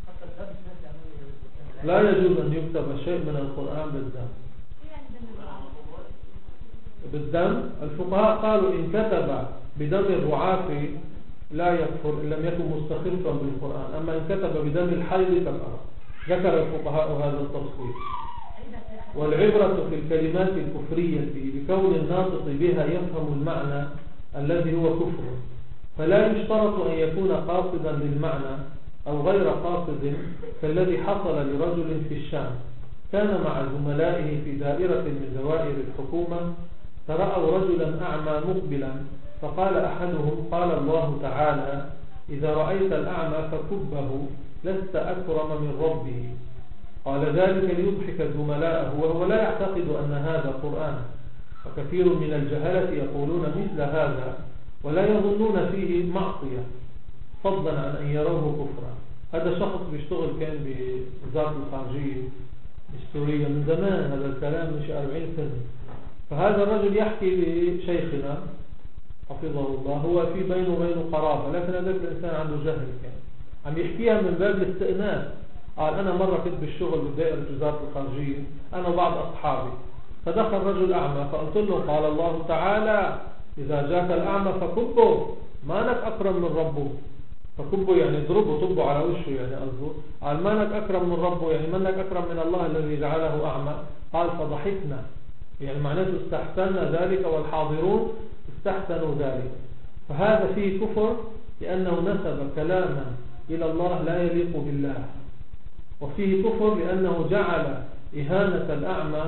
لا يجوز ان يكتب شيء من القرآن بالدم. بالدم الفقهاء قالوا إن كتب بدم الرعاف لا يكفر إن لم يكن مستخفا بالقرآن، أما إن كتب بدم الحيض فالأرى. ذكر الفقهاء هذا التفصيل. والعبرة في الكلمات الكفرية بكون الناطق بها يفهم المعنى الذي هو كفر، فلا يشترط أن يكون قاصدا للمعنى أو غير قاصد، كالذي حصل لرجل في الشام كان مع زملائه في دائرة من دوائر الحكومة، فرأوا رجلا أعمى مقبلا، فقال أحدهم قال الله تعالى إذا رأيت الأعمى فكبه لست أكرم من ربه. قال ذلك ليضحك زملاءه وهو لا يعتقد أن هذا قرآن. وكثير من الجهلة يقولون مثل هذا ولا يظنون فيه معصية، فضلا عن أن يروه كفرا. هذا شخص بيشتغل كان بوزارة الخارجية السورية من زمان، هذا الكلام من شي أربعين سنة. فهذا الرجل يحكي لشيخنا حفظه الله، هو في بينه وبينه قرابة، لكن هذاك الإنسان عنده جهل كان عم يحكيها من باب الاستئناس. قال أنا مرة كنت بالشغل بدائرة وزارة الخارجية أنا وبعض أصحابي، فدخل رجل أعمى فقلت له قال الله تعالى إذا جاك الأعمى فكبه مانك أكرم من ربه. فكبه يعني اضربه طبه على وشه، يعني قصده قال مانك أكرم من ربه، يعني مانك أكرم من الله الذي جعله أعمى. قال فضحكنا، يعني معناته استحسننا ذلك والحاضرون استحسنوا ذلك. فهذا فيه كفر لأنه نسب كلاما إلى الله لا يليق بالله، وفيه كفر لأنه جعل إهانة الأعمى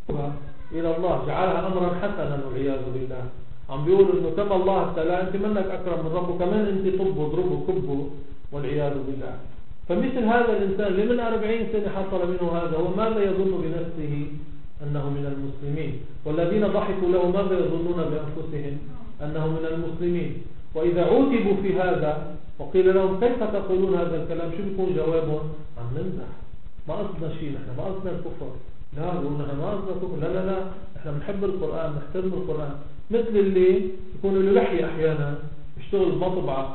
إلى الله، جعلها أمرا حسنا والعياذ بالله. عم بيقولوا إنه كما الله ابتلاه أنت منك أكرم من ربه، كمان أنت طبه اضربه كبه والعياذ بالله. فمثل هذا الإنسان لمن أربعين سنة حصل منه هذا، هو ماذا يظن بنفسه أنه من المسلمين؟ والذين ضحكوا له ماذا يظنون بأنفسهم؟ أنه من المسلمين. وإذا عوتبوا في هذا وقيل لهم كيف تقولون هذا الكلام، شو بيكون جوابهم؟ عم نمزح، ما قصدنا شيء، نحن ما قصدنا الكفر. لا قلنا نحن ما قصدنا الكفر، لا لا لا نحن بنحب القرآن نحترم القرآن. مثل اللي يكون له لحية أحيانا يشتغل بمطبعة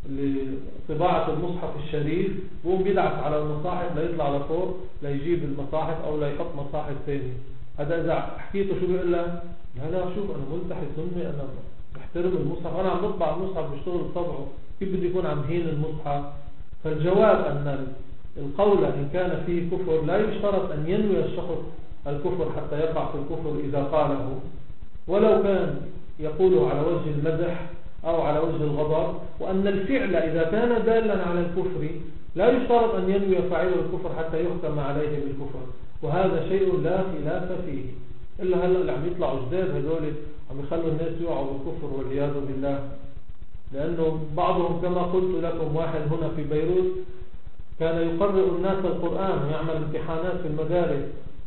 لطباعة المصحف الشريف، وهم بيدعس على المصاحف ليطلع لفوق ليجيب المصاحف أو ليحط مصاحف ثاني. هذا إذا حكيته شو بيقول له؟ لا لا شوف أنا ملتحي سني، أنا بحترم المصحف، أنا عم بطبع المصحف بشتغل بطبعه، كيف بده يكون عم هين المصحف؟ فالجواب أن القول إن كان فيه كفر لا يشترط أن ينوي الشخص الكفر حتى يقع في الكفر إذا قاله، ولو كان يقوله على وجه المزح أو على وجه الغضب. وأن الفعل إذا كان دالا على الكفر لا يشترط أن ينوي فاعله الكفر حتى يحكم عليه بالكفر، وهذا شيء لا خلاف فيه. إلا هلا اللي عم يطلعوا جداد هذول عم يخلوا الناس يوعوا بالكفر والعياذ بالله. لأنه بعضهم كما قلت لكم واحد هنا في بيروت كان يقرئ الناس القرآن ويعمل امتحانات في المدارس،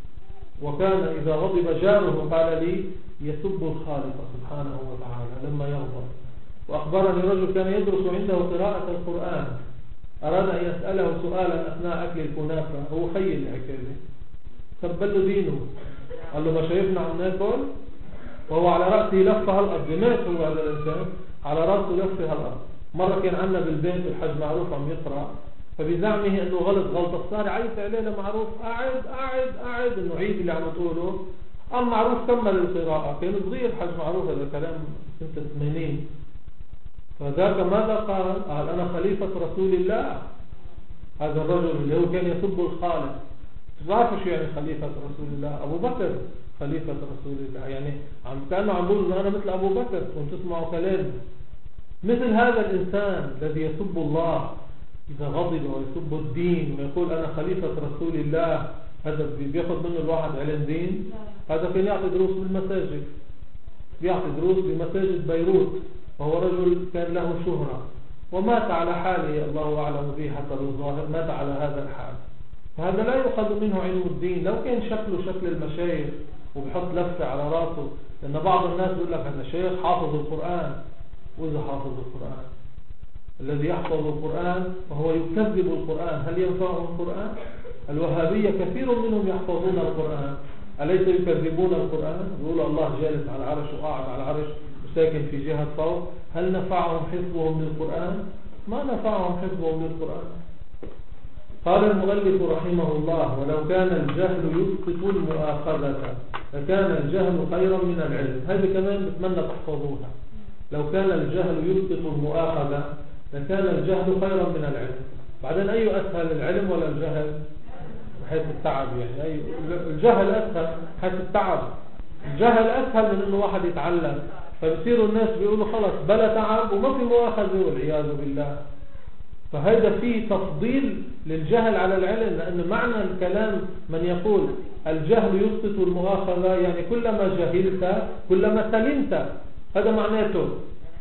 وكان إذا غضب جاره قال لي يسب الخالق سبحانه وتعالى لما يغضب. وأخبرني رجل كان يدرس عنده قراءة القرآن، أراد أن يسأله سؤالا أثناء أكل الكنافة، هو خيل عكاله سبل له دينه، قال له ما شايفنا عم ناكل، وهو على رأسه لفة هالأرض. مات هو هذا الإنسان على رأسه لفة هالأرض، مرة كان عندنا بالبيت الحاج معروف عم يقرأ، فبزعمه انه غلط غلطة صار عيط عليه لمعروف قاعد قاعد قاعد انه عيد اللي عم تقوله. قام معروف كمل القراءة، كان صغير حاج معروف، هذا كلام سنة ثمانين. فذاك ماذا قال؟ قال انا خليفة رسول الله. هذا الرجل اللي هو كان يسب الخالق، تعرفوا شو يعني خليفة رسول الله؟ ابو بكر خليفة رسول الله، يعني عم كانوا عم بيقولوا انا مثل ابو بكر كنت تسمعوا كلامي. مثل هذا الانسان الذي يسب الله إذا غضب ويسب الدين ويقول أنا خليفة رسول الله، هذا بياخذ منه الواحد علم دين؟ هذا كان يعطي دروس بالمساجد، بيعطي دروس بمساجد بيروت، وهو رجل كان له شهرة ومات على حاله، الله أعلم به حتى بالظاهر، مات على هذا الحال. فهذا لا يؤخذ منه علم الدين. لو كان شكله شكل المشايخ وبحط لفة على راسه، لأن بعض الناس يقول لك هذا شيخ حافظ القرآن. وإذا حافظ القرآن الذي يحفظ القرآن وهو يكذب القرآن، هل ينفعه القرآن؟ الوهابية كثير منهم يحفظون القرآن، أليس يكذبون القرآن؟ يقول الله جالس على العرش وقاعد على العرش وساكن في جهة فوق، هل نفعهم حفظهم للقرآن؟ ما نفعهم حفظهم للقرآن. قال المؤلف رحمه الله: ولو كان الجهل يسقط المؤاخذة لكان الجهل خيرا من العلم. هذه كمان بتمنى تحفظوها. لو كان الجهل يسقط المؤاخذة لكان الجهل خيرا من العلم. بعدين أي أسهل، العلم ولا الجهل؟ حيث التعب يعني، أي الجهل أسهل حيث التعب. الجهل أسهل من إنه واحد يتعلم، فبصيروا الناس بيقولوا خلص بلا تعب وما في مؤاخذة والعياذ بالله. فهذا فيه تفضيل للجهل على العلم، لأن معنى الكلام من يقول الجهل يسقط المؤاخذة يعني كلما جهلت كلما سلمت، هذا معناته.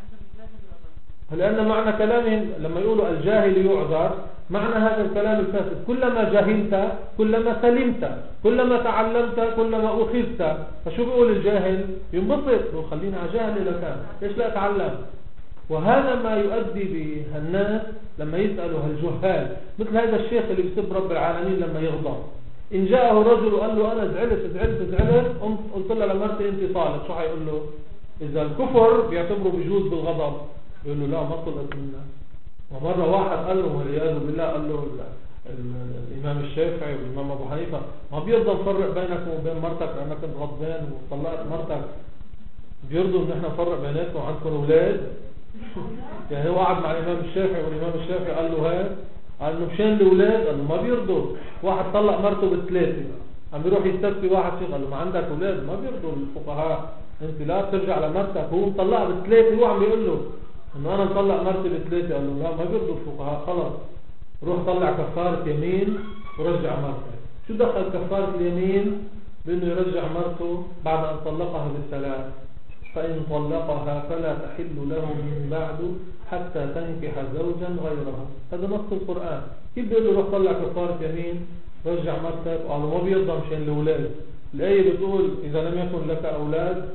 لأن معنى كلامهم لما يقولوا الجاهل يعذر، معنى هذا الكلام الفاسد كلما جاهلت كلما سلمت، كلما تعلمت كلما أخذت. فشو بيقول الجاهل؟ ينبسط، خلينا على جاهل لكان ليش لا أتعلم. وهذا ما يؤدي به الناس لما يسألوا هالجهال، مثل هذا الشيخ اللي بيسب رب العالمين لما يغضب. إن جاءه رجل وقال له أنا زعلت زعلت زعلت قلت له لمرتي أنت طالق، شو حيقول له؟ إذا الكفر بيعتبره بيجوز بالغضب، يقول له لا ما طلقت منا. ومرة واحد قال له والعياذ بالله، قال له الإمام الشافعي والإمام أبو حنيفة ما بيرضى نفرق بينك وبين مرتك لأنك كنت غضبان وطلقت مرتك، بيرضوا إن احنا نفرق بيناتكم وعندكم أولاد؟ يعني هو قعد مع الإمام الشافعي والإمام الشافعي قال له هاد، قال له مشان الأولاد، قال له ما بيرضوا. واحد طلق مرته بالثلاثة، عم بيروح يستفتي واحد شيخ قال له ما عندك أولاد؟ ما بيرضوا الفقهاء، انت لا ترجع لمرتك. هو مطلقها بالثلاثة، هو عم بيقول له انه انا مطلق مرتي بالثلاثة، قال له لا ما بيرضوا الفقهاء، خلص روح طلع كفارة يمين ورجع مرتك. شو دخل كفارة اليمين بانه يرجع مرته بعد ان طلقها بالثلاث؟ فان طلقها فلا تحل له من بعد حتى تنكح زوجا غيرها. هذا نص القرآن. كيف بيقول له روح طلع كفارة يمين رجع مرتك؟ قالوا ما بيرضى مشان الاولاد. الآية بتقول إذا لم يكن لك أولاد،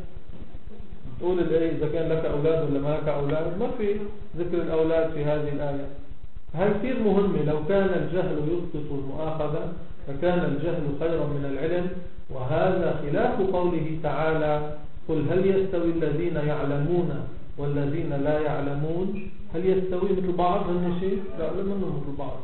تقول الآية إذا كان لك أولاد ولا ما لك أولاد، ما في ذكر الأولاد في هذه الآية. هاي كثير مهمة. لو كان الجهل يسقط المؤاخذة فكان الجهل خيرا من العلم، وهذا خلاف قوله تعالى: قل هل يستوي الذين يعلمون والذين لا يعلمون؟ هل يستوي مثل بعض من شيء؟ لا، لم يكن مثل بعض،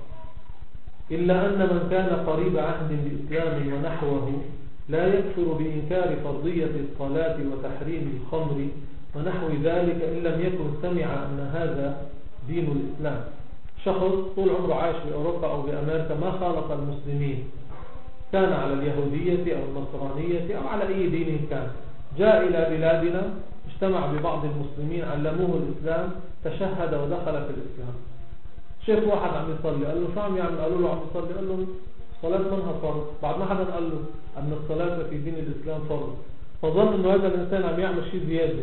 إلا أن من كان قريب عهد بالإسلام ونحوه لا يكفر بإنكار فرضية الصلاة وتحريم الخمر ونحو ذلك إن لم يكن سمع أن هذا دين الإسلام. شخص طول عمره عايش في أوروبا أو بأمريكا، ما خالط المسلمين، كان على اليهودية أو النصرانية أو على أي دين كان، جاء إلى بلادنا اجتمع ببعض المسلمين علموه الإسلام، تشهد ودخل في الإسلام. شيخ واحد عم يصلي، قال له شو عم يعمل؟ قالوا له عم يصلي. قال له الصلاة منها فرض. بعد ما حدا قال له أن الصلاة في دين الإسلام فرض، فظن أنه هذا الإنسان عم يعمل شيء زيادة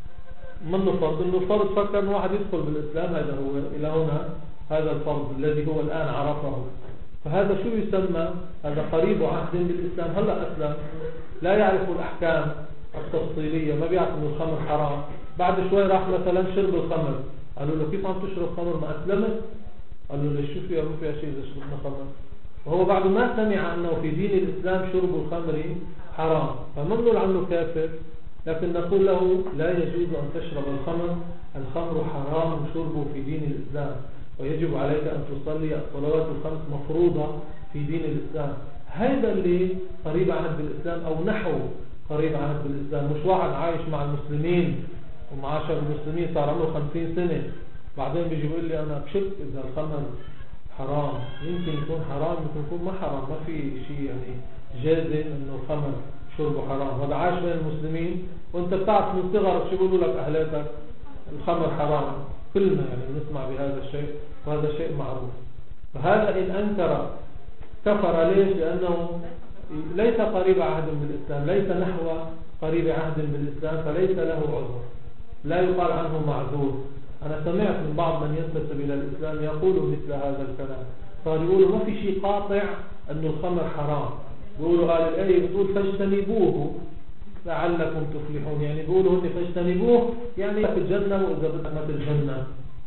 منه فرض، أنه فرض، فكر أنه واحد يدخل بالإسلام. هذا هو إلى هنا هذا الفرض الذي هو الآن عرفه. فهذا شو يسمى؟ هذا قريب عهد بالإسلام، هلأ أسلم، لا يعرف الأحكام التفصيلية، ما بيعرف أنه الخمر حرام. بعد شوي راح مثلا شرب الخمر، قالوا له كيف عم تشرب خمر ما أسلمت؟ قالوا له ليش، شو فيها؟ مو فيها شيء إذا شربنا خمر. وهو بعد ما سمع أنه في دين الإسلام شرب الخمر حرام، فمنه عنه كافر؟ لكن نقول له لا يجوز أن تشرب الخمر، الخمر حرام شربه في دين الإسلام، ويجب عليك أن تصلي الصلوات الخمس مفروضة في دين الإسلام. هذا اللي قريب عهد بالإسلام أو نحو قريب عهد بالإسلام. مش واحد عايش مع المسلمين ومعاشر المسلمين صار عمره خمسين سنة بعدين بيجي بيقول لي أنا بشك إذا الخمر حرام. يمكن يكون حرام، يمكن يكون ما حرام، ما في شيء يعني جازم إنه الخمر شربه حرام. هذا عايش بين المسلمين وأنت بتعرف من صغرك شو بيقولوا لك أهلاتك الخمر حرام. كلنا يعني نسمع بهذا الشيء وهذا شيء معروف. فهذا إن أنكر كفر. ليش؟ لأنه ليس قريب عهد بالإسلام، ليس نحو قريب عهد بالإسلام، فليس له عذر، لا يقال عنه معذور. أنا سمعت من بعض من ينتسب إلى الإسلام يقولوا مثل هذا الكلام، صار يقولوا ما في شيء قاطع أن الخمر حرام. بيقولوا قال الآية بتقول فاجتنبوه لعلكم تفلحون، يعني بيقولوا هن فاجتنبوه يعني تتجنبوا إذا بدك ما تتجنب.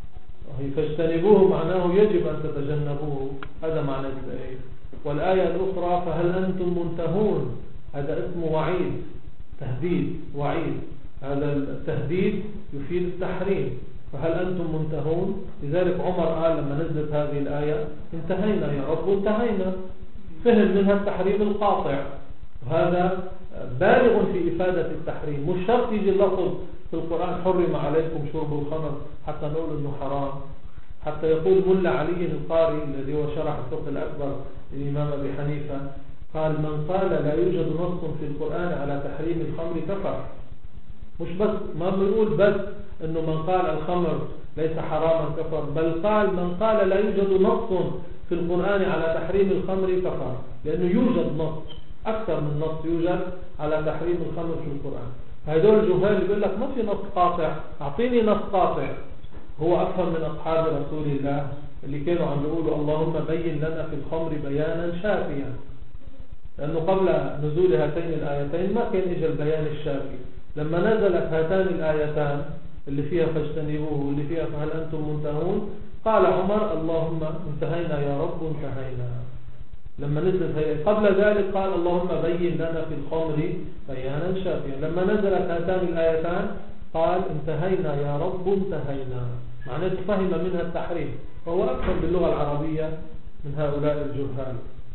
فاجتنبوه معناه يجب أن تتجنبوه، هذا معنى الآية. والآية الأخرى فهل أنتم منتهون، هذا اسم وعيد، تهديد وعيد. هذا التهديد يفيد التحريم. فهل أنتم منتهون؟ لذلك عمر قال لما نزلت هذه الآية انتهينا يا رب، انتهينا، فهم منها التحريم القاطع. وهذا بالغ في إفادة التحريم. مش شرط يجي اللفظ في القرآن حرم عليكم شرب الخمر حتى نقول انه حرام. حتى يقول ملا علي القاري الذي هو شرح الفقه الأكبر للإمام أبي حنيفة قال من قال لا يوجد نص في القرآن على تحريم الخمر كفر. مش بس ما بنقول بس انه من قال الخمر ليس حراما كفر، بل قال من قال لا يوجد نص في القرآن على تحريم الخمر كفر، لأنه يوجد نص أكثر من نص يوجد على تحريم الخمر في القرآن. هذول الجهال يقول لك ما في نص قاطع، أعطيني نص قاطع. هو أفهم من أصحاب رسول الله اللي كانوا عم يقولوا اللهم بين لنا في الخمر بيانا شافيا، لأنه قبل نزول هاتين الآيتين ما كان إجا البيان الشافي. لما نزلت هاتان الآيتان اللي فيها فاجتنبوه واللي فيها فهل أنتم منتهون قال عمر اللهم انتهينا يا رب انتهينا. لما نزلت هي قبل ذلك قال اللهم بين لنا في الخمر بيانا شافيا. لما نزلت هاتان الآيتان قال انتهينا يا رب انتهينا، معناه فهم منها التحريم، وهو أكثر باللغة العربية من هؤلاء الجهال.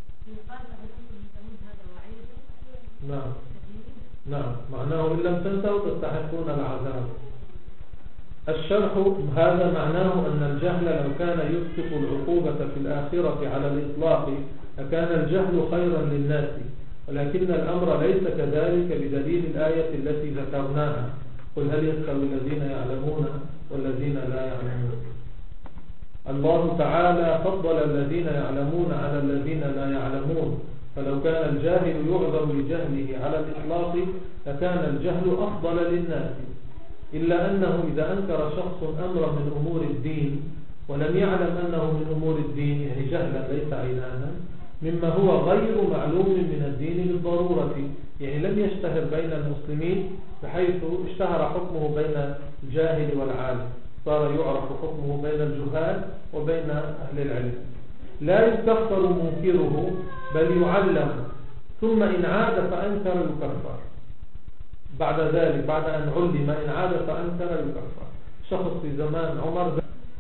نعم نعم معناه إن لم تنتهوا تستحقون العذاب. الشرح هذا معناه أن الجهل لو كان يسقط العقوبة في الآخرة على الإطلاق لكان الجهل خيرا للناس، ولكن الأمر ليس كذلك بدليل الآية التي ذكرناها قل هل يستوي الذين يعلمون والذين لا يعلمون. الله تعالى فضل الذين يعلمون على الذين لا يعلمون، فلو كان الجاهل يعذر لجهله على الإطلاق لكان الجهل أفضل للناس. إلا أنه إذا أنكر شخص أمر من أمور الدين ولم يعلم أنه من أمور الدين، يعني جهلا ليس عنانا، مما هو غير معلوم من الدين بالضرورة، يعني لم يشتهر بين المسلمين بحيث اشتهر حكمه بين الجاهل والعالم، صار يعرف حكمه بين الجهال وبين أهل العلم، لا يكفر منكره بل يعلم، ثم إن عاد فأنكر يكفر. بعد ذلك بعد أن علم إن عاد فأنكر يكفر. شخص في زمان عمر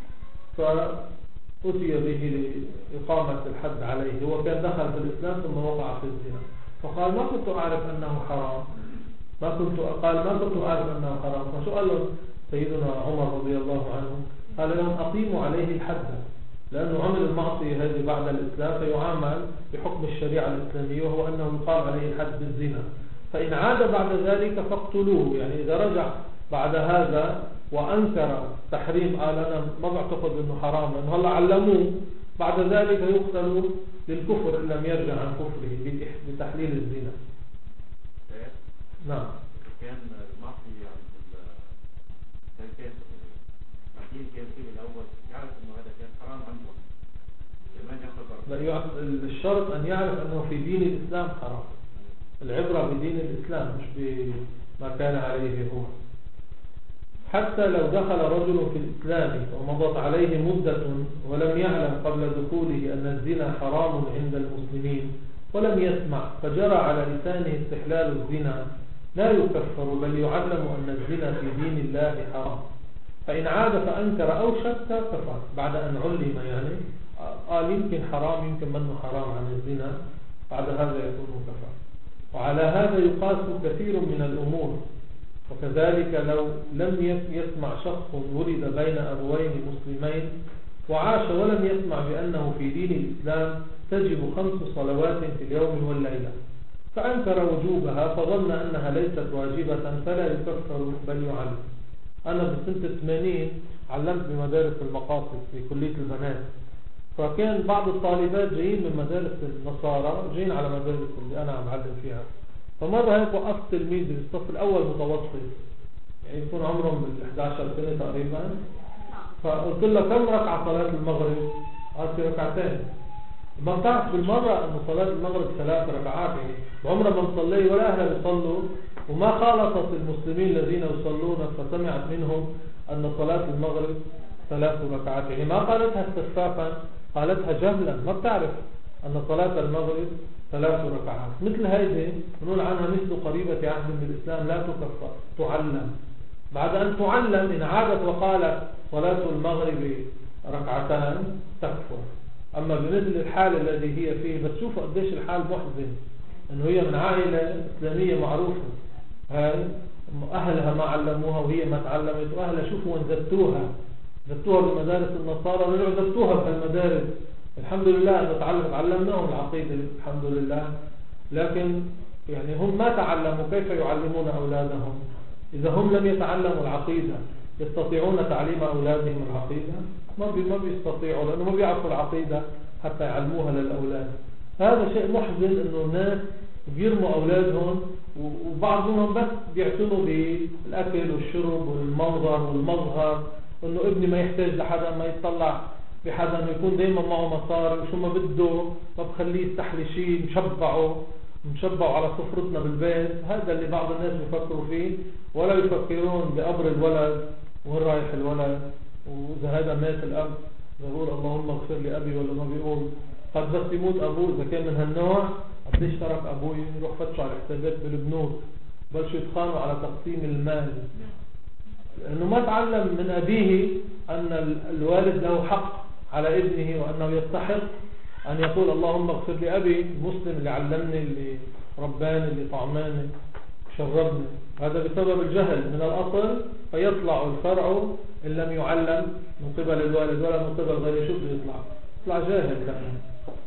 فأتي به لإقامة الحد عليه، هو كان دخل في الإسلام ثم وقع في الزنا، فقال ما كنت أعرف أنه حرام، ما كنت قال ما كنت أعرف أنه حرام. فسأل سيدنا عمر رضي الله عنه قال لهم أقيموا عليه الحد، لأنه عمل المعصية هذه بعد الإسلام فيعامل بحكم الشريعة الإسلامية، وهو أنه يقام عليه الحد بالزنا، فإن عاد بعد ذلك فاقتلوه. يعني إذا رجع بعد هذا وأنكر تحريم قال أنا ما بعتقد أنه حرام لأنه هلا علموه، بعد ذلك يقتل للكفر إن لم يرجع عن كفره بتحليل الزنا. نعم. كان المعصية كان كافر، بعدين كان في الأول يعرف أنه هذا كان حرام عنه، كمان ياخذ لا، الشرط أن يعرف أنه في دين الإسلام حرام. العبرة بدين الإسلام مش بما كان عليه هو. حتى لو دخل رجل في الإسلام ومضت عليه مدة ولم يعلم قبل دخوله أن الزنا حرام عند المسلمين ولم يسمع، فجرى على لسانه استحلال الزنا لا يكفر بل يعلم أن الزنا في دين الله حرام، فإن عاد فأنكر أو شك كفر بعد أن علم، يعني قال يمكن حرام يمكن منه حرام عن الزنا، بعد هذا يكون كفر. وعلى هذا يقاس كثير من الأمور. وكذلك لو لم يسمع شخص ولد بين أبوين مسلمين وعاش ولم يسمع بأنه في دين الإسلام تجب خمس صلوات في اليوم والليلة، فأنكر وجوبها فظن أنها ليست واجبة فلا يكفر بل يعلم. أنا بسنة ثمانين علمت بمدارس المقاصد في كلية البنات، فكان بعض الطالبات جايين من مدارس النصارى جايين على مدارس اللي أنا عم علم فيها. فمرة هيك وقفت تلميذ بالصف الأول متوسط، يعني يكون عمرهم بال إحدى عشرة سنة تقريبا، فقلت له كم ركعة صلاة المغرب؟ قال في ركعتين. ما بتعرف بالمرة أن صلاة المغرب ثلاث ركعات، يعني بعمره ما نصلي ولا أهله يصلوا، وما خالطت المسلمين الذين يصلون فسمعت منهم أن صلاة المغرب ثلاث ركعات، يعني ما قالتها استخفافا، قالتها جهلا، ما بتعرف أن صلاة المغرب ثلاث ركعات. مثل هذه نقول عنها مثل قريبة عهد من الإسلام لا تكفر، تعلم. بعد أن تعلم إن عادت وقالت صلاة المغرب ركعتان تكفر. أما بمثل الحال الذي هي فيه، بس شوفوا قديش الحال محزن، أنه هي من عائلة إسلامية معروفة، هاي أهلها ما علموها وهي ما تعلمت، وأهلها شوفوا وانزدتوها زدتوها بمدارس النصارى ورجعوا زدتوها بهالمدارس. الحمد لله أن تعلم علمناهم العقيدة الحمد لله، لكن يعني هم ما تعلموا، كيف يعلمون أولادهم؟ إذا هم لم يتعلموا العقيدة يستطيعون تعليم أولادهم العقيدة؟ ما بي ما بيستطيعوا، لأنه ما بيعرفوا العقيدة حتى يعلموها للأولاد. هذا شيء محزن إنه الناس بيرموا أولادهم، وبعض منهم بس بيعتنوا بالأكل والشرب والمنظر والمظهر، إنه ابني ما يحتاج لحدا، ما يطلع بحدا، إنه يكون دايما معه مصاري وشو ما بده ما بخليه يستحلي شيء، مشبعه مشبعه على سفرتنا بالبيت. هذا اللي بعض الناس بيفكروا فيه، ولا يفكرون بأمر الولد، وين رايح الولد، وإذا هذا مات الأب بيقول اللهم اغفر لي أبي، ولا ما بيقول قد بس يموت أبوه إذا كان من هالنوع، قديش ترك أبوه، يروح فتشوا على الحسابات بالبنوك، بلشوا يتخانوا على تقسيم المال، لأنه ما تعلم من أبيه أن الوالد له حق على ابنه، وأنه يستحق أن يقول اللهم اغفر لي أبي، المسلم اللي علمني، اللي رباني، اللي طعماني، شربني. هذا بسبب الجهل من الأصل، فيطلع الفرع إن لم يعلم من قبل الوالد ولا من قبل غيره، شو بده يطلع؟ يطلع جاهل كمان.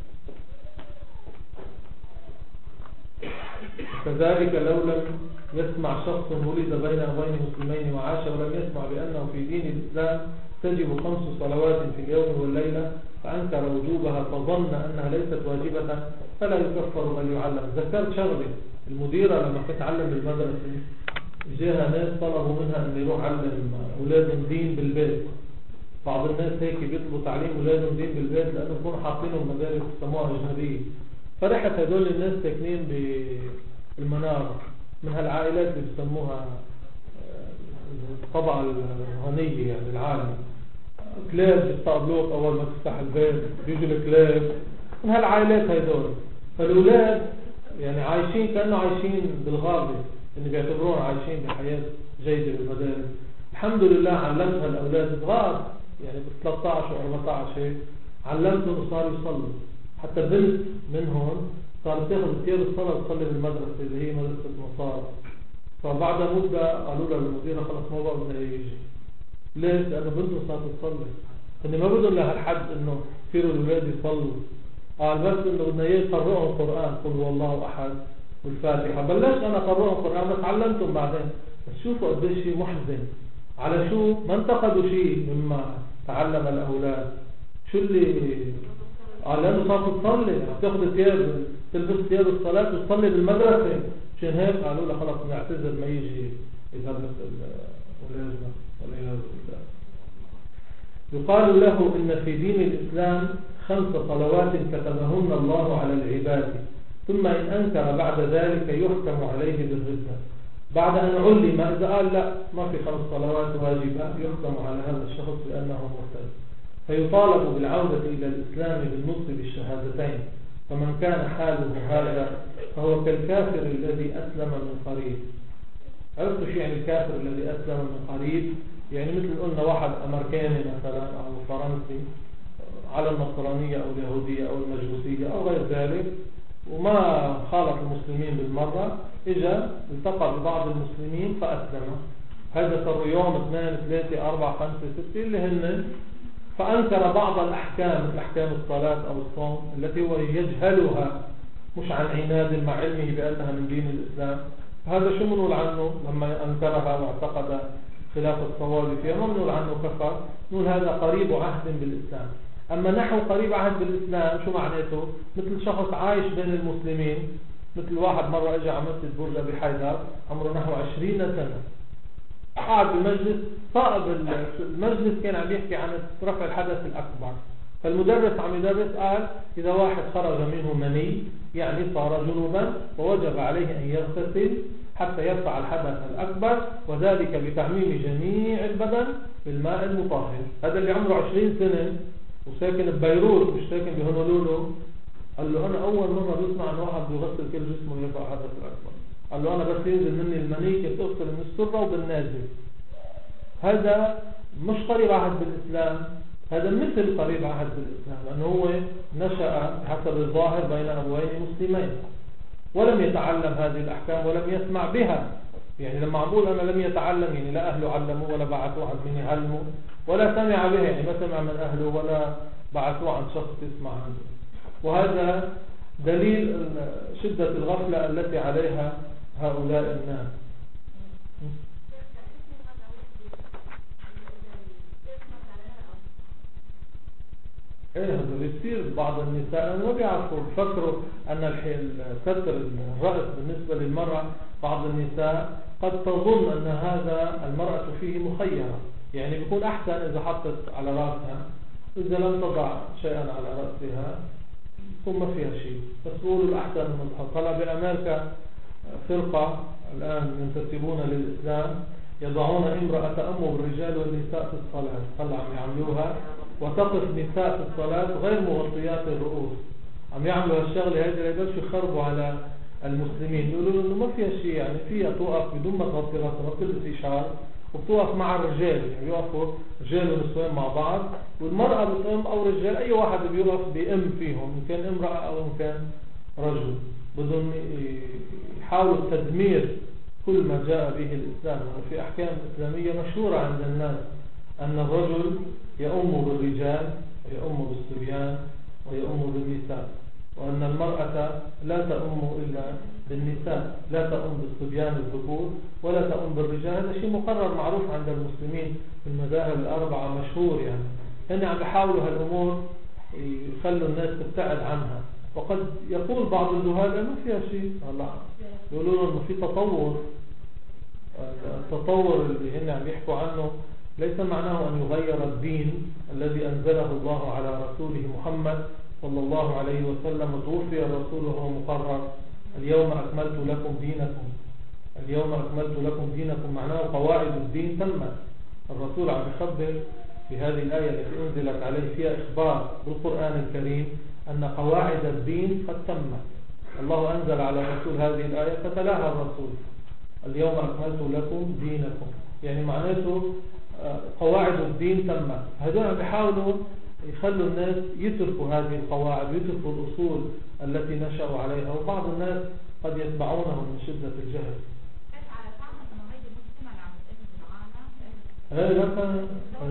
كذلك لو لم يسمع شخص ولد بين أبوين مسلمين وعاش ولم يسمع بأنه في دين الإسلام تجب خمس صلوات في اليوم والليلة، فأنكر وجوبها فظن أنها ليست واجبة فلا يكفر بل يعلم. ذكرت شغلة، المديرة لما كنت تعلم بالمدرسة جاها ناس طلبوا منها أن يروح علم أولادهم دين بالبيت. بعض الناس هيك بيطلبوا تعليم أولادهم دين بالبيت لأنه يكونوا حاطينهم مدارس يسموها أجنبية. فرحت هدول الناس ساكنين بالمنارة من هالعائلات اللي بيسموها الطبقة الغنية، يعني العالم، كلاب بيستقبلوك أول ما تفتح البيت، بيجوا الكلاب من هالعائلات هدول. فالأولاد يعني عايشين كأنه عايشين بالغابة، اللي بيعتبرون عايشين بحياة جيدة بالمدارس. الحمد لله علمتها الأولاد صغار، يعني ب ثلاثة عشر و أربعة عشر علمتهم وصاروا يصلوا. حتى بنت منهم صارت تاخذ ثياب الصلاة وتصلي بالمدرسة اللي هي مدرسة نصارى. فبعد مدة قالوا لها المديرة خلص ما بقى بدها يجي. ليش؟ لأنه بنته صارت تصلي. إنه ما بدهم لها الحد إنه يصيروا الأولاد يصلوا. قال بس إنه بدنا إياه يقرؤهم قرآن، قل هو الله أحد والفاتحة. بلش أنا أقرؤهم قرآن بس علمتهم بعدين. بس شوفوا قديش شيء محزن. على شو؟ ما انتقدوا شيء مما تعلم الأولاد. شو اللي قال لأنه صارت تصلي، تاخذ ثياب، تلبس ثياب الصلاة وتصلي بالمدرسة. عشان هيك قالوا له خلص نعتذر ما يجي يدرس أولادنا والعياذ بالله. يقال له إن في دين الإسلام خمس صلوات كتبهن الله على العباد، ثم إن أنكر بعد ذلك يحكم عليه بالردة. بعد أن علم إذا قال لا ما في خمس صلوات واجبة يحكم على هذا الشخص بأنه مرتد، فيطالب بالعودة إلى الإسلام بالنطق بالشهادتين. فمن كان حاله هذا فهو كالكافر الذي أسلم من قريب. عرفتوا شو يعني الكافر الذي أسلم من قريب؟ يعني مثل قلنا واحد أمريكاني مثلا أو فرنسي على النصرانية أو اليهودية أو المجوسية أو غير ذلك، وما خالط المسلمين بالمرة، إجا التقى ببعض المسلمين فأسلم. هذا صار يوم اثنين ثلاثة أربعة خمسة ستة اللي هن، فأنكر بعض الأحكام مثل أحكام الصلاة أو الصوم التي هو يجهلها مش عن عناد مع علمه بأنها من دين الإسلام. هذا شو منقول عنه لما أنكرها واعتقد خلاف الصواب فيها؟ ما منقول عنه كفر، نقول هذا قريب عهد بالإسلام. أما نحو قريب عهد بالإسلام شو معناته؟ مثل شخص عايش بين المسلمين، مثل واحد مرة اجى على مسجد برج أبي حيدر عمره نحو عشرين سنة، قاعد بالمجلس، صائب المجلس كان عم يحكي عن رفع الحدث الأكبر، فالمدرس عم يدرس قال إذا واحد خرج منه مني يعني صار جنوبا ووجب عليه أن يغتسل حتى يرفع الحدث الأكبر، وذلك بتعميم جميع البدن بالماء المطهر. هذا اللي عمره عشرين سنة وساكن ببيروت مش ساكن بهونولولو، قال له أنا أول مرة بسمع عن واحد بيغسل كل جسمه ويرفع الحدث الأكبر. قال له أنا بس ينزل مني المني كنت أغسل من السرة وبالنازل. هذا مش قريب عهد بالإسلام، هذا مثل قريب عهد بالإسلام، لأنه هو نشأ حسب الظاهر بين أبوين مسلمين ولم يتعلم هذه الأحكام ولم يسمع بها. يعني لما أقول أنا لم يتعلم يعني لا أهله علموه ولا بعثوه عن من يعلمه ولا سمع به، يعني ما سمع من أهله ولا بعثوه عن شخص يسمع عنه. وهذا دليل شدة الغفلة التي عليها هؤلاء الناس. ايه هذا بيصير بعض النساء ما بيعرفوا، بفكروا ان ستر الرأس بالنسبة للمرأة، بعض النساء قد تظن ان هذا المرأة فيه مخيرة، يعني بيكون احسن اذا حطت على رأسها، اذا لم تضع شيئا على رأسها ثم فيها شيء، بس بيقولوا الاحسن من تحط. طلع بامريكا فرقة الان ينتسبون للاسلام يضعون امرأة أمه بالرجال والنساء في الصلاة، طلع عم يعملوها وتقف نساء في الصلاة غير مغطيات الرؤوس، عم يعملوا هالشغلة هذه ليش يخربوا على المسلمين. يقولوا انه ما فيها شيء، يعني فيها توقف بدون ما تغطي راسها، ما بتلبس شعر وبتوقف مع الرجال، يعني يوقفوا رجال ونسوان مع بعض، والمرأة بتقوم او رجال، اي واحد بيوقف بيقم فيهم ان كان امرأة او ان كان رجل، بدهم يحاولوا تدمير كل ما جاء به الإسلام. وفي أحكام إسلامية مشهورة عند الناس أن الرجل يؤم بالرجال ويؤم بالصبيان ويؤم بالنساء، وأن المرأة لا تؤم إلا بالنساء، لا تؤم بالصبيان الذكور ولا تؤم بالرجال. هذا شيء مقرر معروف عند المسلمين في المذاهب الأربعة، مشهور. يعني هنا عم يحاولوا هالأمور يخلوا الناس تبتعد عنها، وقد يقول بعض الجهال أنه فيها شيء، الله يقولون أنه في تطور. التطور اللي هنا عم يحكوا عنه ليس معناه أن يغير الدين الذي أنزله الله على رسوله محمد صلى الله عليه وسلم، وتوفي الرسول وهو مقرر اليوم أكملت لكم دينكم، اليوم أكملت لكم دينكم، معناه قواعد الدين تمت. الرسول عم يخبر بهذه الآية التي أنزلت عليه فيها إخبار بالقرآن الكريم أن قواعد الدين قد تمت. الله أنزل على الرسول هذه الآية فتلاها الرسول اليوم أكملت لكم دينكم، يعني معناته قواعد الدين تمت. هذول بيحاولوا يخلوا الناس يتركوا هذه القواعد ويتركوا الأصول التي نشأوا عليها، وبعض الناس قد يتبعونهم من شدة الجهل. ايه لا كان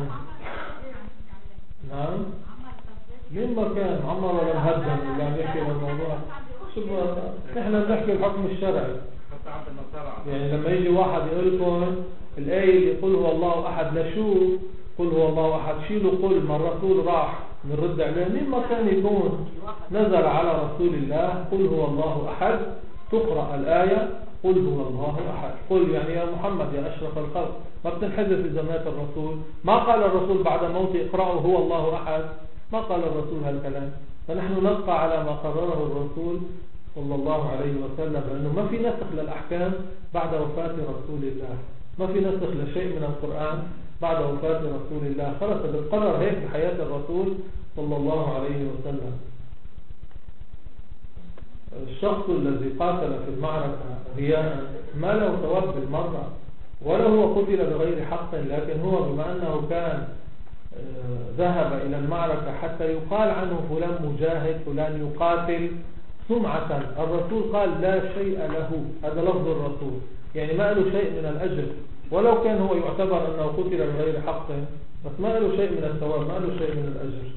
نعم مين ما كان عمر ولا مهدم اللي عم يحكي بالموضوع. شوف نحن بنحكي الحكم الشرعي، يعني لما يجي واحد يقول لكم الآية اللي قل هو الله أحد، لشو قل هو الله أحد؟ شيلوا قل، ما الرسول راح نرد عليه. مين ما كان يكون نزل على رسول الله قل هو الله أحد، تقرأ الآية قل هو الله أحد، قل يعني يا محمد يا أشرف الخلق، ما بتنحذف إذا مات الرسول. ما قال الرسول بعد موته اقرأوا هو الله أحد، ما قال الرسول هالكلام. فنحن نبقى على ما قرره الرسول صلى الله عليه وسلم، لأنه ما في نسخ للأحكام بعد وفاة رسول الله، ما في نسخ لشيء من القرآن بعد وفاة رسول الله، خلص بتقرر هيك بحياة الرسول صلى الله عليه وسلم. الشخص الذي قاتل في المعركة رياء ما له ثواب بالمرة، ولا هو قتل بغير حق، لكن هو بما أنه كان ذهب إلى المعركة حتى يقال عنه فلان مجاهد، فلان يقاتل سمعة، الرسول قال لا شيء له، هذا لفظ الرسول، يعني ما له شيء من الأجر، ولو كان هو يعتبر أنه قتل بغير حق، بس ما له شيء من الثواب، ما له شيء من الأجر.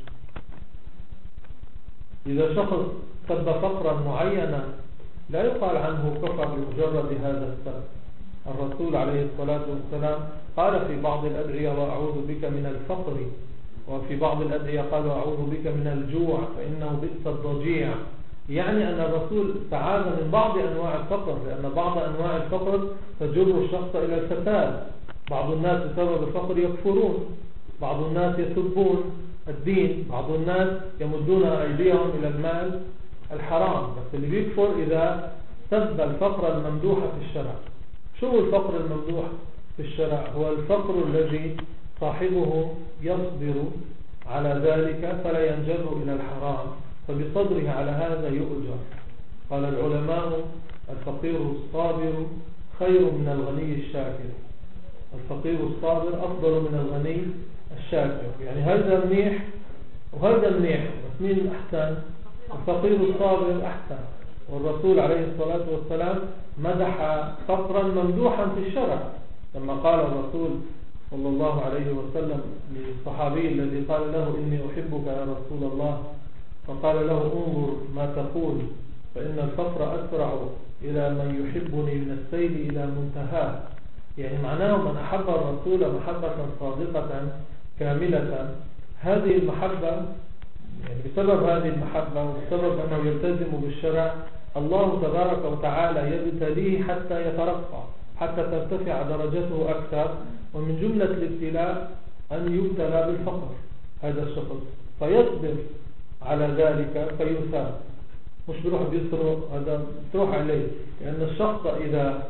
إذا شخص سب فقرا معينا لا يقال عنه كفر بمجرد هذا السب. الرسول عليه الصلاة والسلام قال في بعض الأدعية وأعوذ بك من الفقر، وفي بعض الأدعية قال وأعوذ بك من الجوع فإنه بئس الضجيع، يعني أن الرسول استعاذ من بعض أنواع الفقر، لأن بعض أنواع الفقر تجر الشخص إلى الفساد. بعض الناس بسبب الفقر يكفرون، بعض الناس يسبون الدين، بعض الناس يمدون أيديهم إلى المال الحرام، بس اللي بيكفر إذا سب الفقر الممدوح في الشرع. شو الفقر الممدوح في الشرع؟ هو الفقر الذي صاحبه يصبر على ذلك فلا ينجر إلى الحرام، فبصبره على هذا يؤجر. قال العلماء الفقير الصابر خير من الغني الشاكر، الفقير الصابر أفضل من الغني الشاكر، يعني هذا منيح وهذا منيح، بس مين أحسن؟ الفقير الصابر أحسن. والرسول عليه الصلاة والسلام مدح فقرا ممدوحا في الشرع، لما قال الرسول صلى الله عليه وسلم للصحابي الذي قال له إني أحبك يا رسول الله، فقال له انظر ما تقول فإن الفقر أسرع إلى من يحبني من السيل إلى منتهاه، يعني معناه من أحب الرسول محبة صادقة كاملة، هذه المحبة يعني بسبب هذه المحبة وبسبب أنه يلتزم بالشرع الله تبارك وتعالى يبتليه حتى يترقى، حتى ترتفع درجته أكثر، ومن جملة الابتلاء أن يبتلى بالفقر هذا الشخص فيصبر على ذلك فيثاب، مش بيروح بيسرق، هذا بتروح عليه، لأن الشخص إذا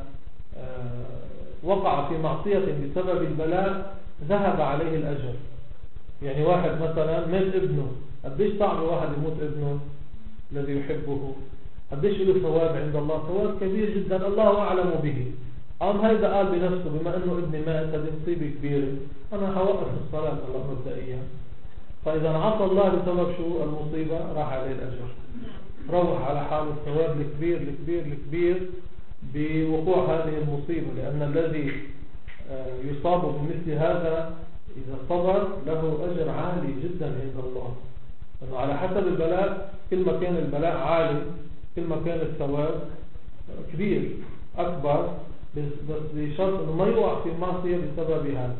وقع في معصية بسبب البلاء ذهب عليه الأجر. يعني واحد مثلا مات ابنه، قديش صعب واحد يموت ابنه الذي يحبه، قديش له ثواب عند الله، ثواب كبير جدا الله أعلم به. قام هيدا قال بنفسه بما أنه ابني مات هذه مصيبة كبيرة، أنا هوقف الصلاة الله مبدئيا، فإذا عصى الله بسبب شو المصيبة راح عليه الأجر، روح على حال الثواب الكبير الكبير الكبير بوقوع هذه المصيبة، لأن الذي يصاب بمثل هذا إذا صبر له أجر عالي جدا عند الله، لأنه على حسب البلاء كل ما كان البلاء عالي كل ما كان الثواب كبير أكبر، بس بشرط أنه ما يوقع في معصية بسبب هذا.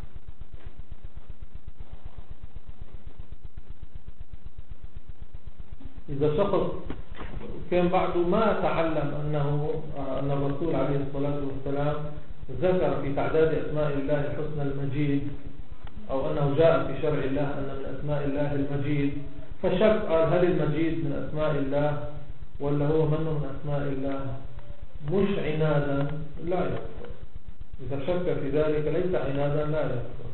إذا شخص كان بعده ما تعلم أنه أن الرسول عليه الصلاة والسلام ذكر في تعداد أسماء الله الحسنى المجيد، أو أنه جاء في شرع الله أن من أسماء الله المجيد، فشك قال هل المجيد من أسماء الله ولا هو منه من أسماء الله، مش عنادا لا يكفر. إذا شك في ذلك ليس عنادا لا يكفر.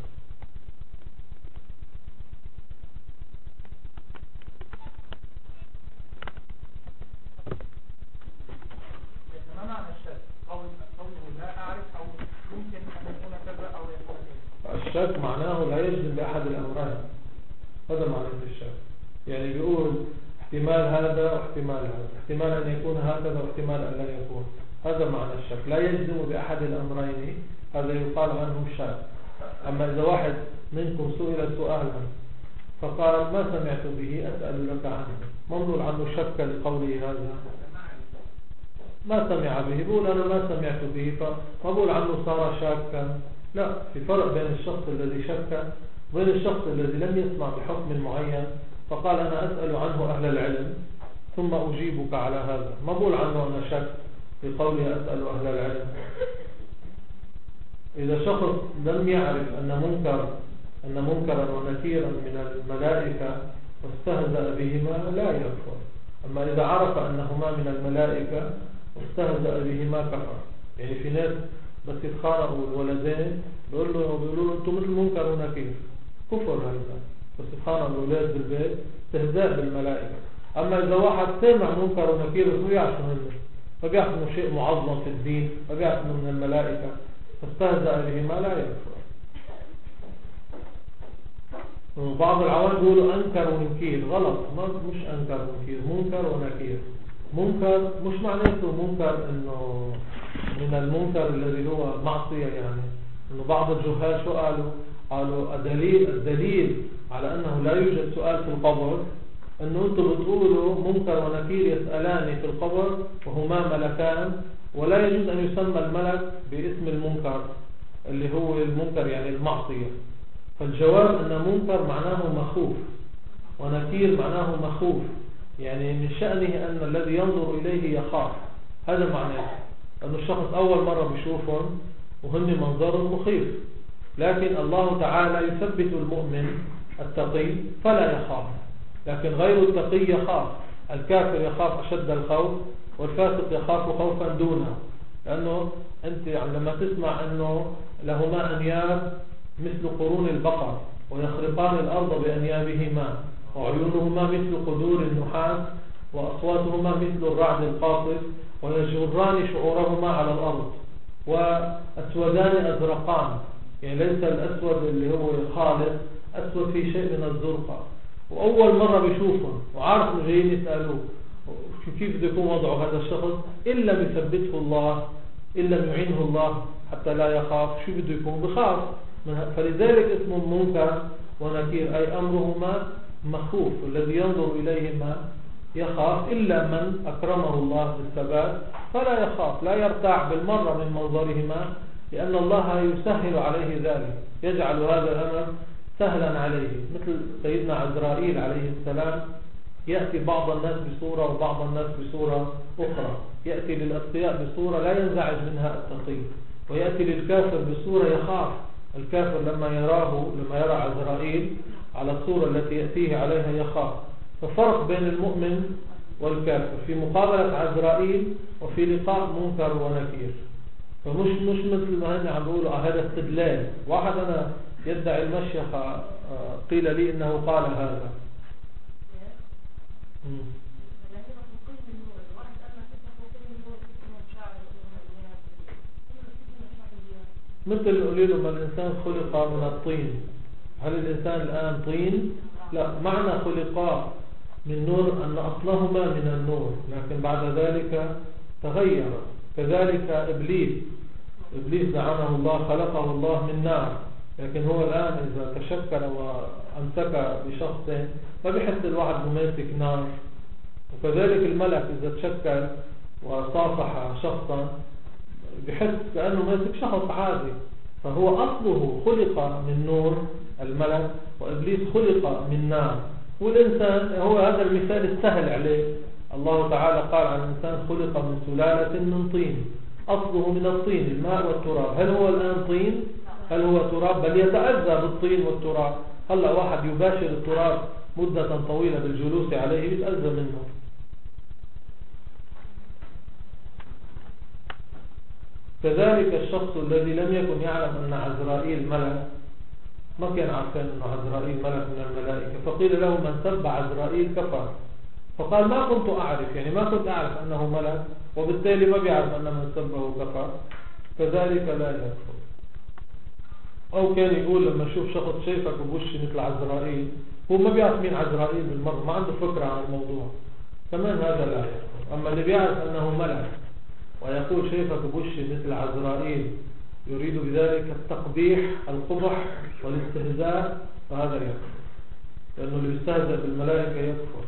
ما معنى الشك؟ قوله لا أعرف أو ممكن أن يكون كذا أو يكون كذا. الشك معناه لا يجزم بأحد الأمرين، هذا معنى الشك. يعني بيقول احتمال هذا واحتمال هذا، احتمال أن يكون هكذا واحتمال أن لا يكون، هذا معنى الشك، لا يجزم بأحد الأمرين، هذا يقال عنه شك. أما إذا واحد منكم سئل سؤالا فقال ما سمعت به أسأل لك عنه، منظر عنه شك لقوله هذا ما سمع به، بقول أنا ما سمعت به، فما بقول عنه صار شاكا، لا، في فرق بين الشخص الذي شك وبين الشخص الذي لم يسمع بحكم معين فقال أنا أسأل عنه أهل العلم ثم أجيبك على هذا، ما بقول عنه أنا شك بقوله أسأل أهل العلم. إذا شخص لم يعرف أن منكر أن منكرا ونكيرا من الملائكة واستهزأ بهما لا يكفر، أما إذا عرف أنهما من الملائكة واستهزأ بهما كفر. يعني في ناس بس يتخانقوا الولدين بيقول له بيقولوا له أنتم مثل منكر ونكير، كفر هذا، بس يتخانقوا الولاد بالبيت استهزاء بالملائكة. أما إذا واحد سمع منكر ونكير بس ما بيعرف منه، ما بيعرف إنه شيء معظم في الدين، ما بيعرف إنه من الملائكة، فاستهزأ به ما لا يكفر. بعض العوام بيقولوا أنكر ونكير، غلط، ما مش أنكر ونكير، منكر ونكير. منكر مش معناته منكر إنه من المنكر الذي هو معصية، يعني إنه بعض الجهال شو قالوا؟ قالوا الدليل الدليل على أنه لا يوجد سؤال في القبر أنه أنتم بتقولوا منكر ونكير يسألاني في القبر وهما ملكان، ولا يجوز أن يسمى الملك باسم المنكر اللي هو المنكر يعني المعصية. فالجواب أن منكر معناه مخوف ونكير معناه مخوف، يعني من شأنه أن الذي ينظر إليه يخاف، هذا معناه أن الشخص أول مرة بيشوفهم وهن منظر مخيف، لكن الله تعالى يثبت المؤمن التقي فلا يخاف، لكن غير التقي يخاف. الكافر يخاف أشد الخوف، والفاسق يخاف خوفا دونه، لأنه أنت يعني لما تسمع أنه لهما أنياب مثل قرون البقر ويخرقان الأرض بأنيابهما وعيونهما مثل قدور النحاس وأصواتهما مثل الرعد القاصف ويجران شعورهما على الأرض وأسودان أزرقان، يعني ليس الأسود اللي هو خالص، أسود في شيء من الزرقاء، وأول مرة بيشوفهم وعارف إنه جايين يسألوه كيف بده يكون وضعه هذا الشخص إن لم يثبته الله، إن لم يعينه الله حتى لا يخاف، شو بده يكون؟ بخاف. فلذلك اسمه منكر ونكير، أي أمرهما مخوف، والذي ينظر إليهما يخاف، إلا من أكرمه الله بالثبات فلا يخاف، لا يرتاع بالمرة من منظرهما، لأن الله يسهل عليه ذلك، يجعل هذا الأمر سهلا عليه. مثل سيدنا عزرائيل عليه السلام، يأتي بعض الناس بصورة وبعض الناس بصورة أخرى، يأتي للأتقياء بصورة لا ينزعج منها التقي، ويأتي للكافر بصورة يخاف. الكافر لما يراه لما يرى عزرائيل على الصورة التي يأتيه عليها يخاف. ففرق بين المؤمن والكافر في مقابلة عزرائيل وفي لقاء منكر ونكير. فمش مش مثل ما هنا عم بيقولوا هذا استدلال. واحد أنا يدعي المشيخة قيل لي إنه قال هذا. مثل قولي له ما الإنسان خلق من الطين، هل الإنسان الآن طين؟ لا، معنى خلقا من نور أن أصلهما من النور، لكن بعد ذلك تغير. كذلك إبليس إبليس لعنه الله خلقه الله من نار، لكن هو الآن إذا تشكل وأمسك بشخص ما بيحس الواحد مماسك نار. وكذلك الملك إذا تشكل وصافح شخصا بحس كأنه ماسك شخص عادي. فهو أصله خلق من نور الملك، وإبليس خلق من نار. والإنسان هو هذا المثال السهل عليه. الله تعالى قال عن الإنسان خلق من سلالة من طين، أصله من الطين الماء والتراب. هل هو الآن طين؟ هل هو تراب؟ بل يتأذى بالطين والتراب. هلا واحد يباشر التراب مدة طويلة بالجلوس عليه يتأذى منه. كذلك الشخص الذي لم يكن يعلم أن عزرائيل ملك، ما كان عارفين أن عزرائيل ملك من الملائكة، فقيل له من سب عزرائيل كفر. فقال ما كنت أعرف، يعني ما كنت أعرف أنه ملك، وبالتالي ما بيعرف أن من سبه كفر، كذلك لا يكفر. أو كان يقول لما يشوف شخص شايفك بوشي مثل عزرائيل، هو ما بيعرف مين عزرائيل بالمرة، ما عنده فكرة عن الموضوع، كمان هذا لا يكفر. أما اللي بيعرف أنه ملك ويقول شايفك بوشي مثل عزرائيل يريد بذلك التقبيح القبح والاستهزاء، فهذا يكفر، لأنه اللي يستهزأ بالملائكة يكفر.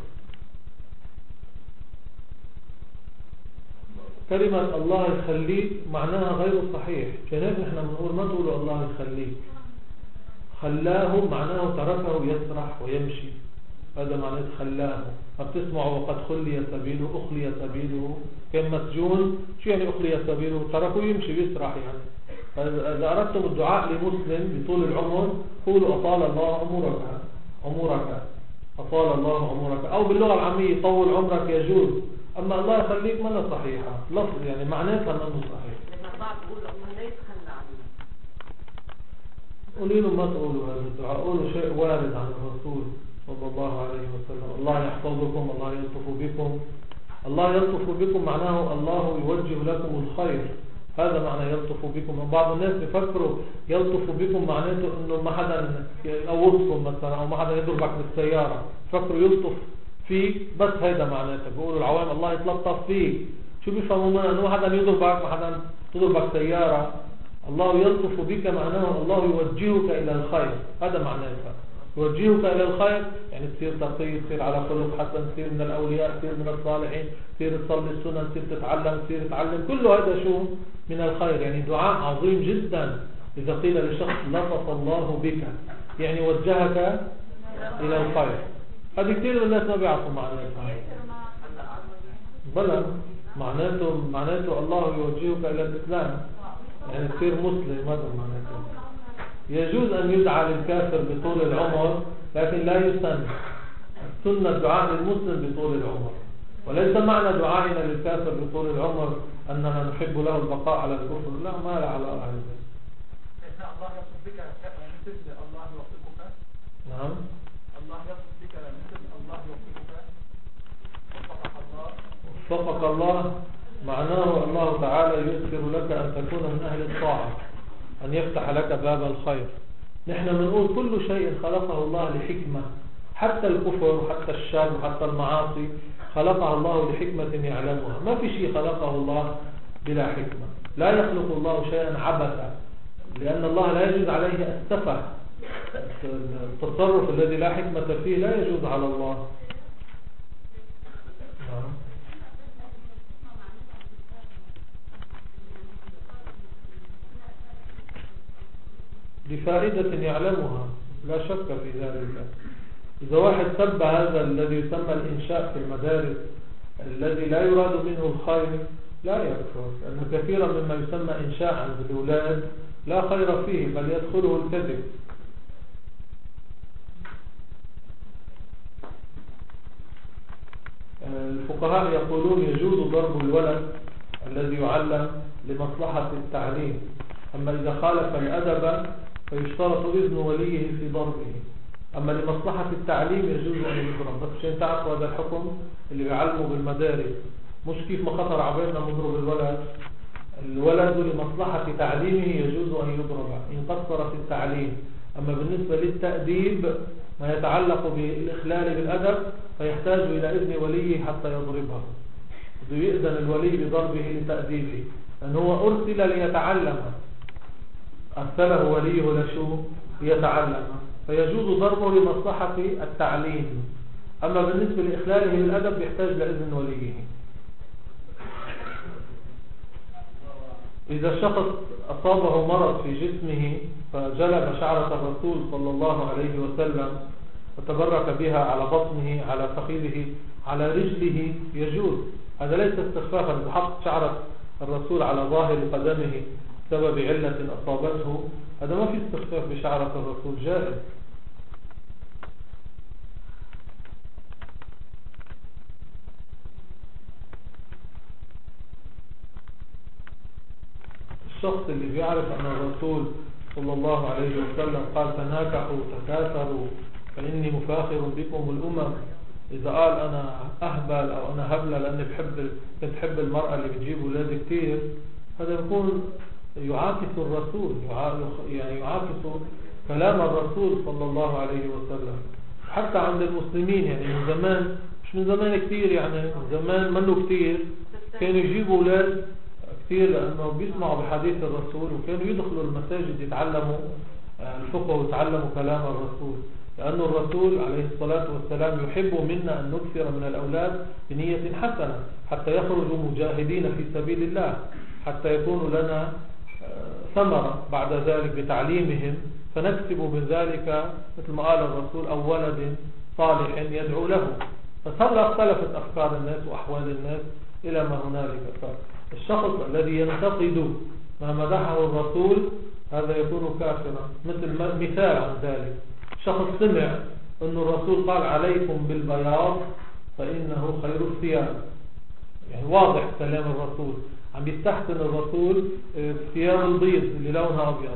كلمة الله يخليك معناها غير صحيح، كذلك احنا بنقول ما تقولوا الله يخليك. خلاه معناه تركه يسرح ويمشي، هذا معناه خلاه. فبتسمعوا وقد خلي سبيله، أخلي سبيله، كان مسجون. شو يعني أخلي سبيله؟ تركه يمشي ويسرح. يعني فإذا أردتم الدعاء لمسلم بطول العمر قولوا أطال الله عمرك عمرك أطال الله عمرك، أو باللغة العامية طول عمرك يجوز. أما الله يخليك ما صحيحة لفظ، يعني معناتها ما صحيح. لما بعض يقولوا الله لا يتخلى عنه، قولوا له ما تقولوا هذا الدعاء، قولوا شيء وارد عن الرسول صلى الله عليه وسلم. الله يحفظكم، الله يلطف بكم. الله يلطف بكم معناه الله يوجه لكم الخير، هذا معنى يلطف بكم. بعض الناس يفكروا يلطف بكم معناته انه ما حدا يقوصكم مثلا او ما حدا يضربك بالسيارة، يفكروا يلطف فيك بس هيدا معناته. بيقولوا العوام الله يتلطف فيك، شو بيفهموا منها؟ انه ما حدا يضربك، ما حدا تضربك سيارة. الله يلطف بك معناه الله يوجهك الى الخير، هذا معناته. يوجهك الى الخير يعني تصير تقي، تصير على خلق حسن، تصير من الاولياء، تصير من الصالحين، تصير تصلي السنن، تصير تتعلم، تصير تتعلم، كله هذا شو من الخير. يعني دعاء عظيم جدا اذا قيل لشخص لطف الله بك، يعني وجهك الى الخير. هذه كثير من الناس ما بيعرفوا معناتها. بلى معناته معناته الله يوجهك الى الاسلام، يعني تصير مسلم. هذا معناته. يجوز أن يدعى للكافر بطول العمر، لكن لا يسن. سنة الدعاء للمسلم بطول العمر، وليس معنى دعائنا للكافر بطول العمر أننا نحب له البقاء على الكفر، لا، ما لا على أهل ذلك. الله يقصد بك مثل الله يوفقك. نعم، الله يقصد بك مثل الله يوفقك. وفقك الله. وفقك الله معناه الله تعالى ييسر لك أن تكون من أهل الطاعة، أن يفتح لك باب الخير. نحن بنقول كل شيء خلقه الله لحكمة، حتى الكفر وحتى الشر وحتى المعاصي خلقها الله لحكمة يعلمها. ما في شيء خلقه الله بلا حكمة. لا يخلق الله شيئا عبثا، لأن الله لا يجوز عليه السفه. التصرف الذي لا حكمة فيه لا يجوز على الله. نعم. لفائدة يعلمها، لا شك في ذلك. إذا واحد سب هذا الذي يسمى الإنشاء في المدارس الذي لا يراد منه الخير لا يكفر، لأن كثيرا مما يسمى إنشاء عند الأولاد لا خير فيه بل يدخله الكذب. الفقهاء يقولون يجوز ضرب الولد الذي يعلم لمصلحة التعليم، أما إذا خالف الأدب فيشترط إذن وليه في ضربه. أما لمصلحة التعليم يجوز أن يضرب. بس عشان تعرفوا هذا الحكم اللي بيعلموا بالمدارس، مش كيف ما خطر عبالنا نضرب الولد. الولد لمصلحة تعليمه يجوز أن يضرب إن قصر في التعليم. أما بالنسبة للتأديب ما يتعلق بالإخلال بالأدب فيحتاج إلى إذن وليه حتى يضربها. يؤذن الولي بضربه لتأديبه، لأنه هو أرسل ليتعلم، أرسله وليه لشو ليتعلم، فيجوز ضربه لمصلحة التعليم. أما بالنسبة لإخلاله بالأدب يحتاج لإذن وليه. إذا الشخص أصابه مرض في جسمه فجلب شعرة الرسول صلى الله عليه وسلم وتبرك بها على بطنه، على فخذه، على رجله، يجوز. هذا ليس استخفافا بحط شعرة الرسول على ظاهر قدمه بسبب علة أصابته، هذا ما في استخفاف بشعرة الرسول، جائز. الشخص اللي بيعرف أن الرسول صلى الله عليه وسلم قال تناكحوا تكاثروا فإني مفاخر بكم الأمم، إذا قال أنا أهبل أو أنا هبلة لأني بحب بتحب المرأة اللي بتجيب أولاد كتير، هذا يكون يعاكس الرسول، يعني يعاكس كلام الرسول صلى الله عليه وسلم. حتى عند المسلمين يعني من زمان، مش من زمان كتير، يعني من زمان منه كتير كانوا يجيبوا أولاد كتير لأنه بيسمعوا بحديث الرسول، وكانوا يدخلوا المساجد يتعلموا الفقه ويتعلموا كلام الرسول، لأن الرسول عليه الصلاة والسلام يحب منا أن نكثر من الأولاد بنية حسنة حتى يخرجوا مجاهدين في سبيل الله، حتى يكون لنا ثمرة بعد ذلك بتعليمهم، فنكسب من ذلك مثل ما قال الرسول أو ولد صالح يدعو له. فهلا اختلفت أفكار الناس وأحوال الناس إلى ما هنالك. فالشخص الذي ينتقد ما مدحه الرسول هذا يكون كافرا. مثل مثال عن ذلك، شخص سمع أن الرسول قال عليكم بالبياض فإنه خير الثياب، يعني واضح كلام الرسول، عم يستحسن الرسول الثياب البيض اللي لونها أبيض،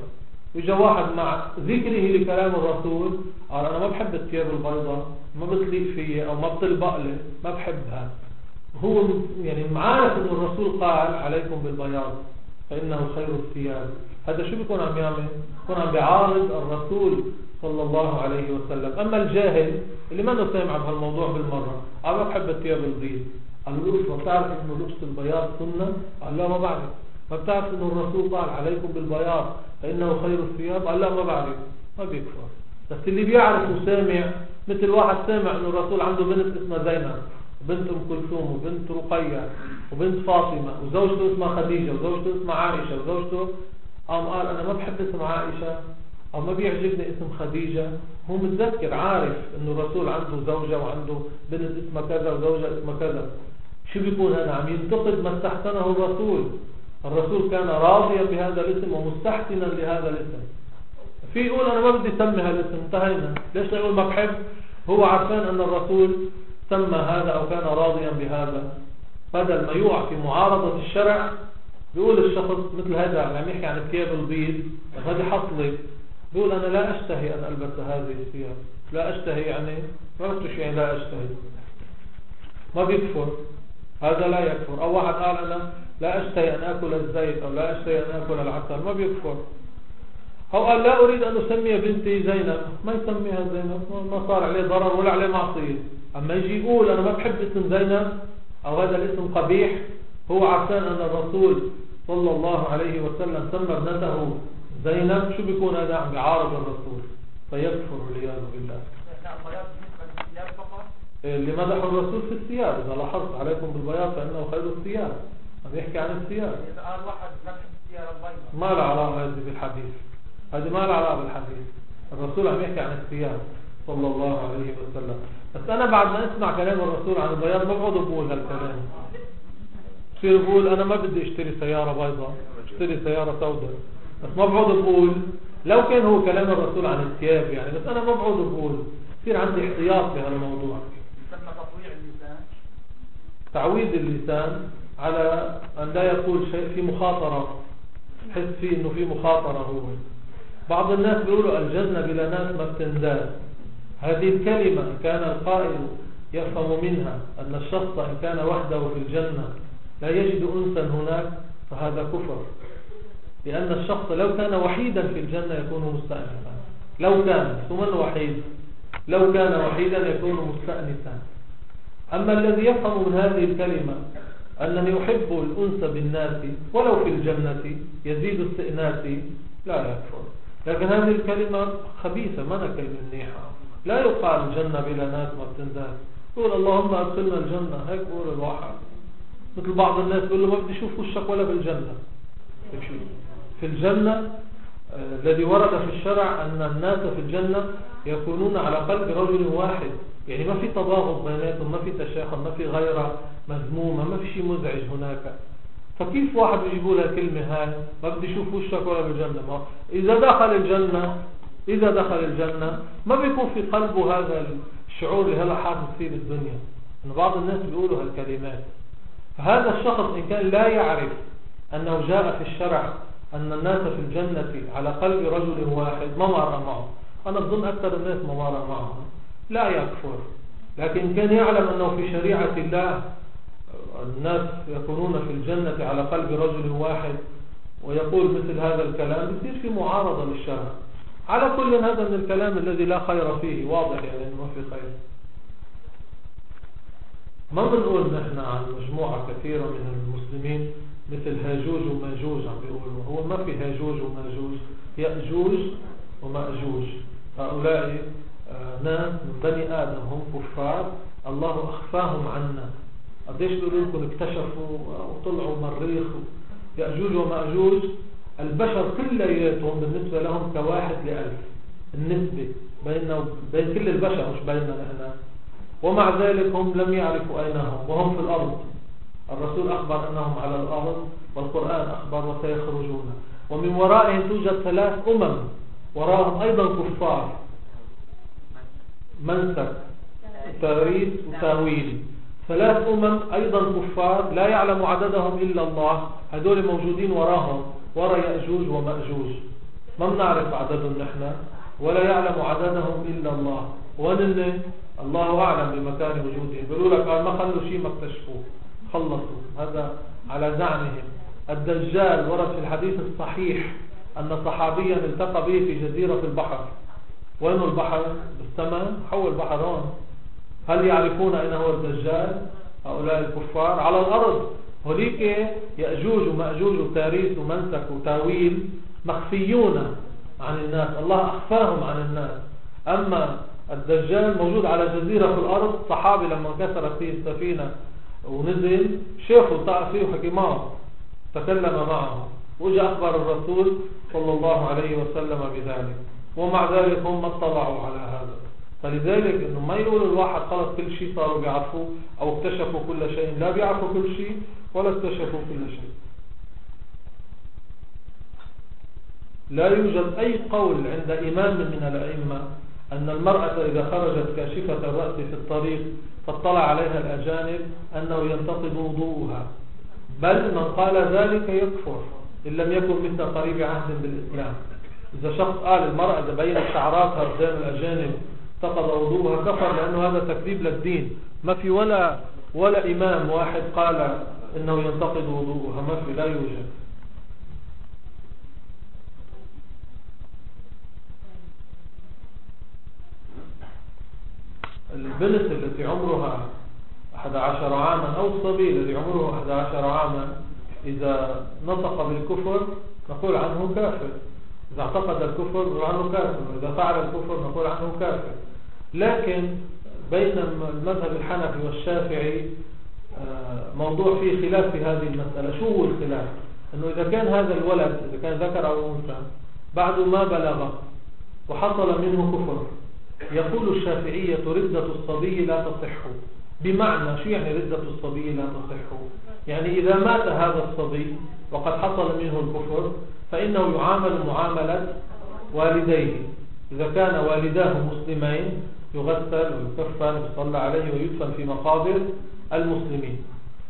إجا واحد مع ذكره لكلام الرسول قال أنا ما بحب الثياب البيضاء، ما بتليق فيي أو ما بتلبق لي، ما بحبها. هو يعني معارف أن الرسول قال عليكم بالبياض فإنه خير الثياب. هذا شو بيكون عم يعمل؟ بيكون عم بيعارض الرسول صلى الله عليه وسلم. أما الجاهل اللي ما نسمع بهالموضوع بالمرة قال ما بحب الثياب البيض، قال له ما بتعرف إنه لبس البياض سنة؟ قال لا ما بعرف. ما بتعرف إنه الرسول قال عليكم بالبياض فإنه خير الثياب؟ قال لا ما بعرف. ما بيكفر. بس اللي بيعرف وسامع، مثل واحد سامع إنه الرسول عنده بنت اسمها زينب وبنت أم كلثوم وبنت رقية وبنت فاطمة وزوجته اسمها خديجة وزوجته اسمها عائشة وزوجته، قام قال أنا ما بحب اسم عائشة أو ما بيعجبني اسم خديجة. هو متذكر عارف إنه الرسول عنده زوجة وعنده بنت اسمها كذا وزوجة اسمها كذا. شو بيكون هذا؟ عم ينتقد ما استحسنه الرسول. الرسول كان راضيا بهذا الاسم ومستحسنا لهذا الاسم. في يقول أنا ما بدي سمي هالاسم، انتهينا. ليش لا يقول ما بحب؟ هو عارفان أن الرسول سمى هذا أو كان راضيا بهذا. بدل ما يوقع في معارضة الشرع بيقول الشخص مثل هذا اللي عم يحكي عن الثياب البيض، هذه حصلي، بيقول أنا لا أشتهي أن ألبس هذه الثياب. لا أشتهي يعني ما بتش يعني لا أشتهي، ما بيكفر، هذا لا يكفر. أو واحد قال أنا لا أشتهي أن أكل الزيت أو لا أشتهي أن أكل العسل، ما بيكفر. أو قال لا أريد أن أسمي بنتي زينب، ما يسميها زينب، ما صار عليه ضرر ولا عليه معصية. أما يجي يقول أنا ما بحب اسم زينب أو هذا الاسم قبيح، هو عارفان أن الرسول صلى الله عليه وسلم سمى ابنته زينب، شو بيكون هذا؟ عم بيعارض الرسول فيكفر والعياذ بالله. اللي مدح الرسول في الثياب، إذا لاحظت عليكم بالبياض فإنه خير الثياب، عم يحكي عن الثياب. إذا قال واحد ما بحب الثياب البيضاء ما له علاقة هذه بالحديث، هذه ما له علاقة بالحديث. الرسول عم يحكي عن الثياب صلى الله عليه وسلم. بس أنا بعد ما أسمع كلام الرسول عن البياض ما بقعد بقول هالكلام. بصير بقول أنا ما بدي أشتري سيارة بيضاء، أشتري سيارة سوداء. بس ما بقعد بقول لو كان هو كلام الرسول عن الثياب يعني، بس أنا ما بقعد بقول. بصير عندي احتياط في هالموضوع. تعويد اللسان على أن لا يقول شيء في مخاطرة، حس فيه إنه في مخاطرة. هو بعض الناس بيقولوا الجنة بلا ناس ما بتنزال. هذه الكلمة كان القائل يفهم منها أن الشخص إن كان وحده في الجنة لا يجد أنسا هناك فهذا كفر، لأن الشخص لو كان وحيدا في الجنة يكون مستأنسا. لو كان ثم وحيد، لو كان وحيدا يكون مستأنسا. أما الذي يفهم من هذه الكلمة أنني أحب الأنس بالناس ولو في الجنة يزيد استئناسي، لا يكفر. لكن هذه الكلمة خبيثة، ما أنا كلمة منيحة. لا يقال الجنة بلا ناس ما بتنزل. يقول اللهم أدخلنا الجنة، هيك بقول الواحد. مثل بعض الناس بيقول له ما بدي أشوف وشك ولا بالجنة. في الجنة آه الذي ورد في الشرع أن الناس في الجنة يكونون على قلب رجل واحد، يعني ما في تضاغط بيناتهم، ما في تشاحن، ما في غيرة مذمومة، ما في شيء مزعج هناك. فكيف واحد يجيبوا لها كلمة هاي ما بدي أشوف وشك ولا بالجنة؟ ما إذا دخل الجنة إذا دخل الجنة ما بيكون في قلبه هذا الشعور اللي هلا حاسس فيه بالدنيا. إن بعض الناس بيقولوا هالكلمات. فهذا الشخص إن كان لا يعرف أنه جاء في الشرع أن الناس في الجنة على قلب رجل واحد ما مر معه. أنا أظن أكثر الناس ما مر معه، لا يكفر. لكن كان يعلم أنه في شريعة الله الناس يكونون في الجنة على قلب رجل واحد ويقول مثل هذا الكلام، يصير في معارضة للشرع. على كل هذا من الكلام الذي لا خير فيه، واضح يعني أنه ما في خير. ما بنقول نحن عن مجموعة كثيرة من المسلمين مثل هاجوج وماجوج عم بيقولوا، هو ما في هاجوج وماجوج، يأجوج ومأجوج. هؤلاء ناس من بني آدم هم كفار الله أخفاهم عنا. قديش بيقولوا لكم اكتشفوا وطلعوا مريخ. يأجوج ومأجوج البشر كلياتهم بالنسبة لهم كواحد لألف، النسبة بيننا بين كل البشر مش بيننا نحن. ومع ذلك هم لم يعرفوا أين هم وهم في الأرض. الرسول أخبر أنهم على الأرض والقرآن أخبر وسيخرجون. ومن ورائهم توجد ثلاث أمم وراءهم أيضا كفار، منسك تاريث وتاويل. ثلاث أمم أيضا كفار لا يعلم عددهم إلا الله، هذول موجودين وراهم وراء يأجوج ومأجوج. ما بنعرف عددهم نحن ولا يعلم عددهم إلا الله، وأن الله أعلم بمكان وجودهم. بيقولوا لك قال ما خلوا شيء ما اكتشفوه خلصوا، هذا على زعمهم. الدجال ورد في الحديث الصحيح أن صحابيا التقى به في جزيرة في البحر. وين البحر؟ بالسماء، حول البحر هون. هل يعرفون أين هو الدجال هؤلاء الكفار؟ على الأرض هوليك يأجوج ومأجوج وتاريث ومنسك وتاويل مخفيون عن الناس، الله أخفاهم عن الناس. أما الدجال موجود على جزيرة في الأرض. صحابي لما انكسرت فيه السفينة ونزل شافوا طاق فيه وحكي معه، تكلم معه، وجاء أخبر الرسول صلى الله عليه وسلم بذلك، ومع ذلك هم ما اطلعوا على هذا. فلذلك انه ما يقول الواحد خلص كل شيء صاروا بيعرفوه او اكتشفوا كل شيء، لا بيعرفوا كل شيء ولا اكتشفوا كل شيء. لا يوجد اي قول عند امام من الائمه ان المرأة اذا خرجت كاشفة الرأس في الطريق فاطلع عليها الاجانب انه ينتقض وضوءها، بل من قال ذلك يكفر ان لم يكن مثل قريب عهد بالاسلام. اذا شخص قال المرأة اذا بينت شعراتها قدام الاجانب انتقض وضوءها كفر، لانه هذا تكذيب للدين. ما في ولا ولا امام واحد قال انه ينتقض وضوءها، ما في، لا يوجد. البنت التي عمرها أحد عشر عاما أو الصبي الذي عمره أحد عشر عاما إذا نطق بالكفر نقول عنه كافر، إذا اعتقد الكفر نقول عنه كافر، وإذا فعل الكفر نقول عنه كافر. لكن بين المذهب الحنفي والشافعي موضوع فيه خلاف في هذه المسألة. شو هو الخلاف؟ أنه إذا كان هذا الولد إذا كان ذكر أو أنثى بعد ما بلغ وحصل منه كفر، يقول الشافعية ردة الصبي لا تصح. بمعنى شو يعني ردة الصبي لا تصح؟ يعني إذا مات هذا الصبي وقد حصل منه الكفر فإنه يعامل معاملة والديه. إذا كان والداه مسلمين يغسل ويكفن ويصلى عليه ويدفن في مقابر المسلمين.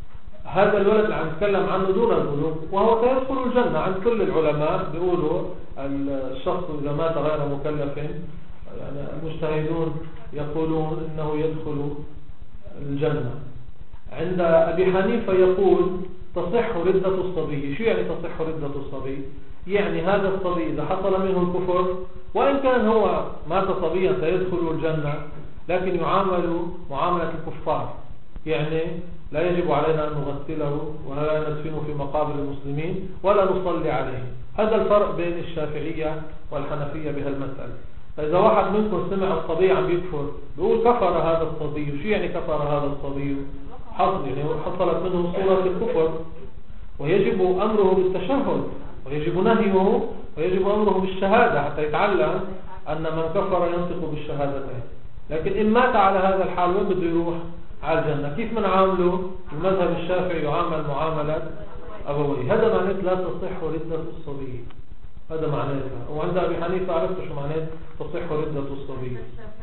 هذا الولد اللي عم نتكلم عنه دون البلوغ وهو سيدخل الجنة عند كل العلماء. بيقولوا الشخص إذا مات غير مكلف، يعني المجتهدون يقولون إنه يدخل الجنة. عند أبي حنيفة يقول تصح ردة الصبي. شو يعني تصح ردة الصبي؟ يعني هذا الصبي إذا حصل منه الكفر وإن كان هو مات صبيا سيدخل الجنة، لكن يعامل معاملة الكفار، يعني لا يجب علينا أن نغسله ولا ندفنه في مقابر المسلمين ولا نصلي عليه. هذا الفرق بين الشافعية والحنفية بهالمسألة. فإذا واحد منكم سمع الصبي عم يكفر بيقول كفر هذا الصبي. شو يعني كفر هذا الصبي؟ حصل يعني حصلت منه صورة الكفر، ويجب أمره بالتشهد ويجب نهيه ويجب أمره بالشهادة حتى يتعلم أن من كفر ينطق بالشهادتين. لكن إن مات على هذا الحال وين بده يروح؟ على الجنة. كيف من عامله؟ المذهب الشافعي يعامل معاملة أبوي. هذا معناه لا تصح ردة الصبي، هذا معناتها. وعند أبي حنيفة عرفت شو معناه تصح ردة الصبي.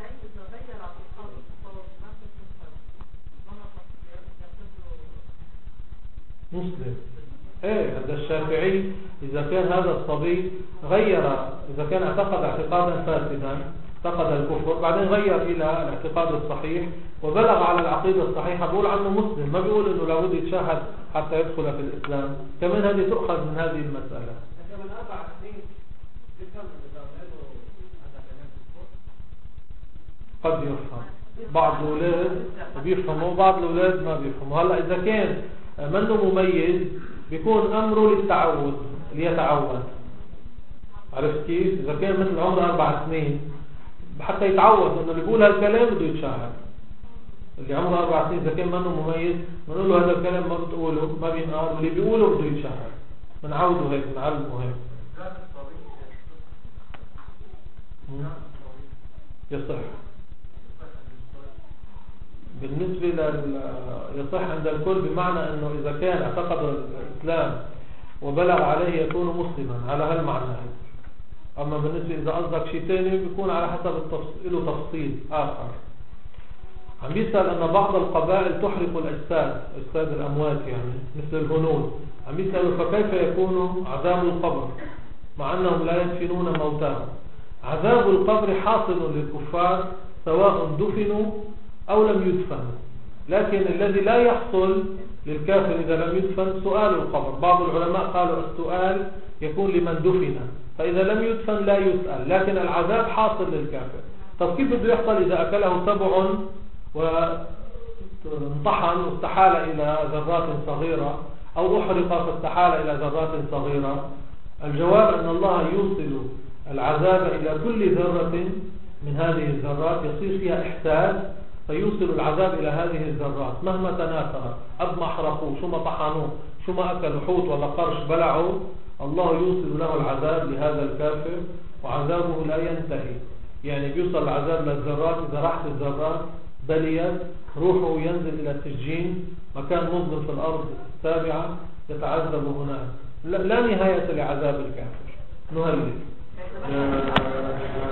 مسلم ايه عند الشافعي إذا كان هذا الصبي غير، إذا كان اعتقد اعتقادا فاسدا اعتقد الكفر بعدين غير إلى الاعتقاد الصحيح وبلغ على العقيدة الصحيحة بقول عنه مسلم، ما بيقول إنه لابد يتشهد حتى يدخل في الإسلام. كمان هذه تؤخذ من هذه المسألة. قد يفهم بعض الأولاد بيفهموا وبعض الأولاد ما بيفهموا. هلأ إذا كان منه مميز بيكون أمره للتعود ليتعود. عرفت كيف؟ إذا كان مثل عمره أربع سنين حتى يتعود إنه اللي بيقول هالكلام بده يتشهد. اللي عمره أربع سنين إذا كان منه مميز بنقول له هذا الكلام ما بتقوله ما بينقال، واللي بيقوله بده يتشهد. بنعوده هيك بنعلمه هيك. يصح بالنسبة لل يصح عند الكل، بمعنى أنه إذا كان اعتقد الإسلام وبلغ عليه يكون مسلما على هالمعنى. أما بالنسبة إذا قصدك شيء تاني بيكون على حسب التفصيل له تفصيل آخر. عم بيسأل أن بعض القبائل تحرق الأجساد، أجساد الأموات يعني مثل الهنود. عم بيسأل فكيف يكون عذاب القبر؟ مع أنهم لا يدفنون موتاهم. عذاب القبر حاصل للكفار سواء دفنوا أو لم يدفنوا، لكن الذي لا يحصل للكافر إذا لم يدفن سؤال القبر. بعض العلماء قالوا السؤال يكون لمن دفن، فإذا لم يدفن لا يسأل، لكن العذاب حاصل للكافر. طب كيف بده يحصل إذا أكله سبع وانطحن واستحال إلى ذرات صغيرة، أو أحرق فاستحال إلى ذرات صغيرة؟ الجواب أن الله يوصل العذاب إلى كل ذرة من هذه الذرات، يصير فيها إحساس فيوصل العذاب إلى هذه الذرات مهما تناثرت. أب ما أحرقوا، شو ما طحنوا، شو ما أكلوا حوت ولا قرش بلعوا، الله يوصل له العذاب لهذا الكافر وعذابه لا ينتهي. يعني بيوصل العذاب للذرات، إذا راحت الذرات بليت روحه ينزل إلى سجين مكان مظلم في الأرض السابعة يتعذب هناك. لا نهاية لعذاب الكافر. نهلك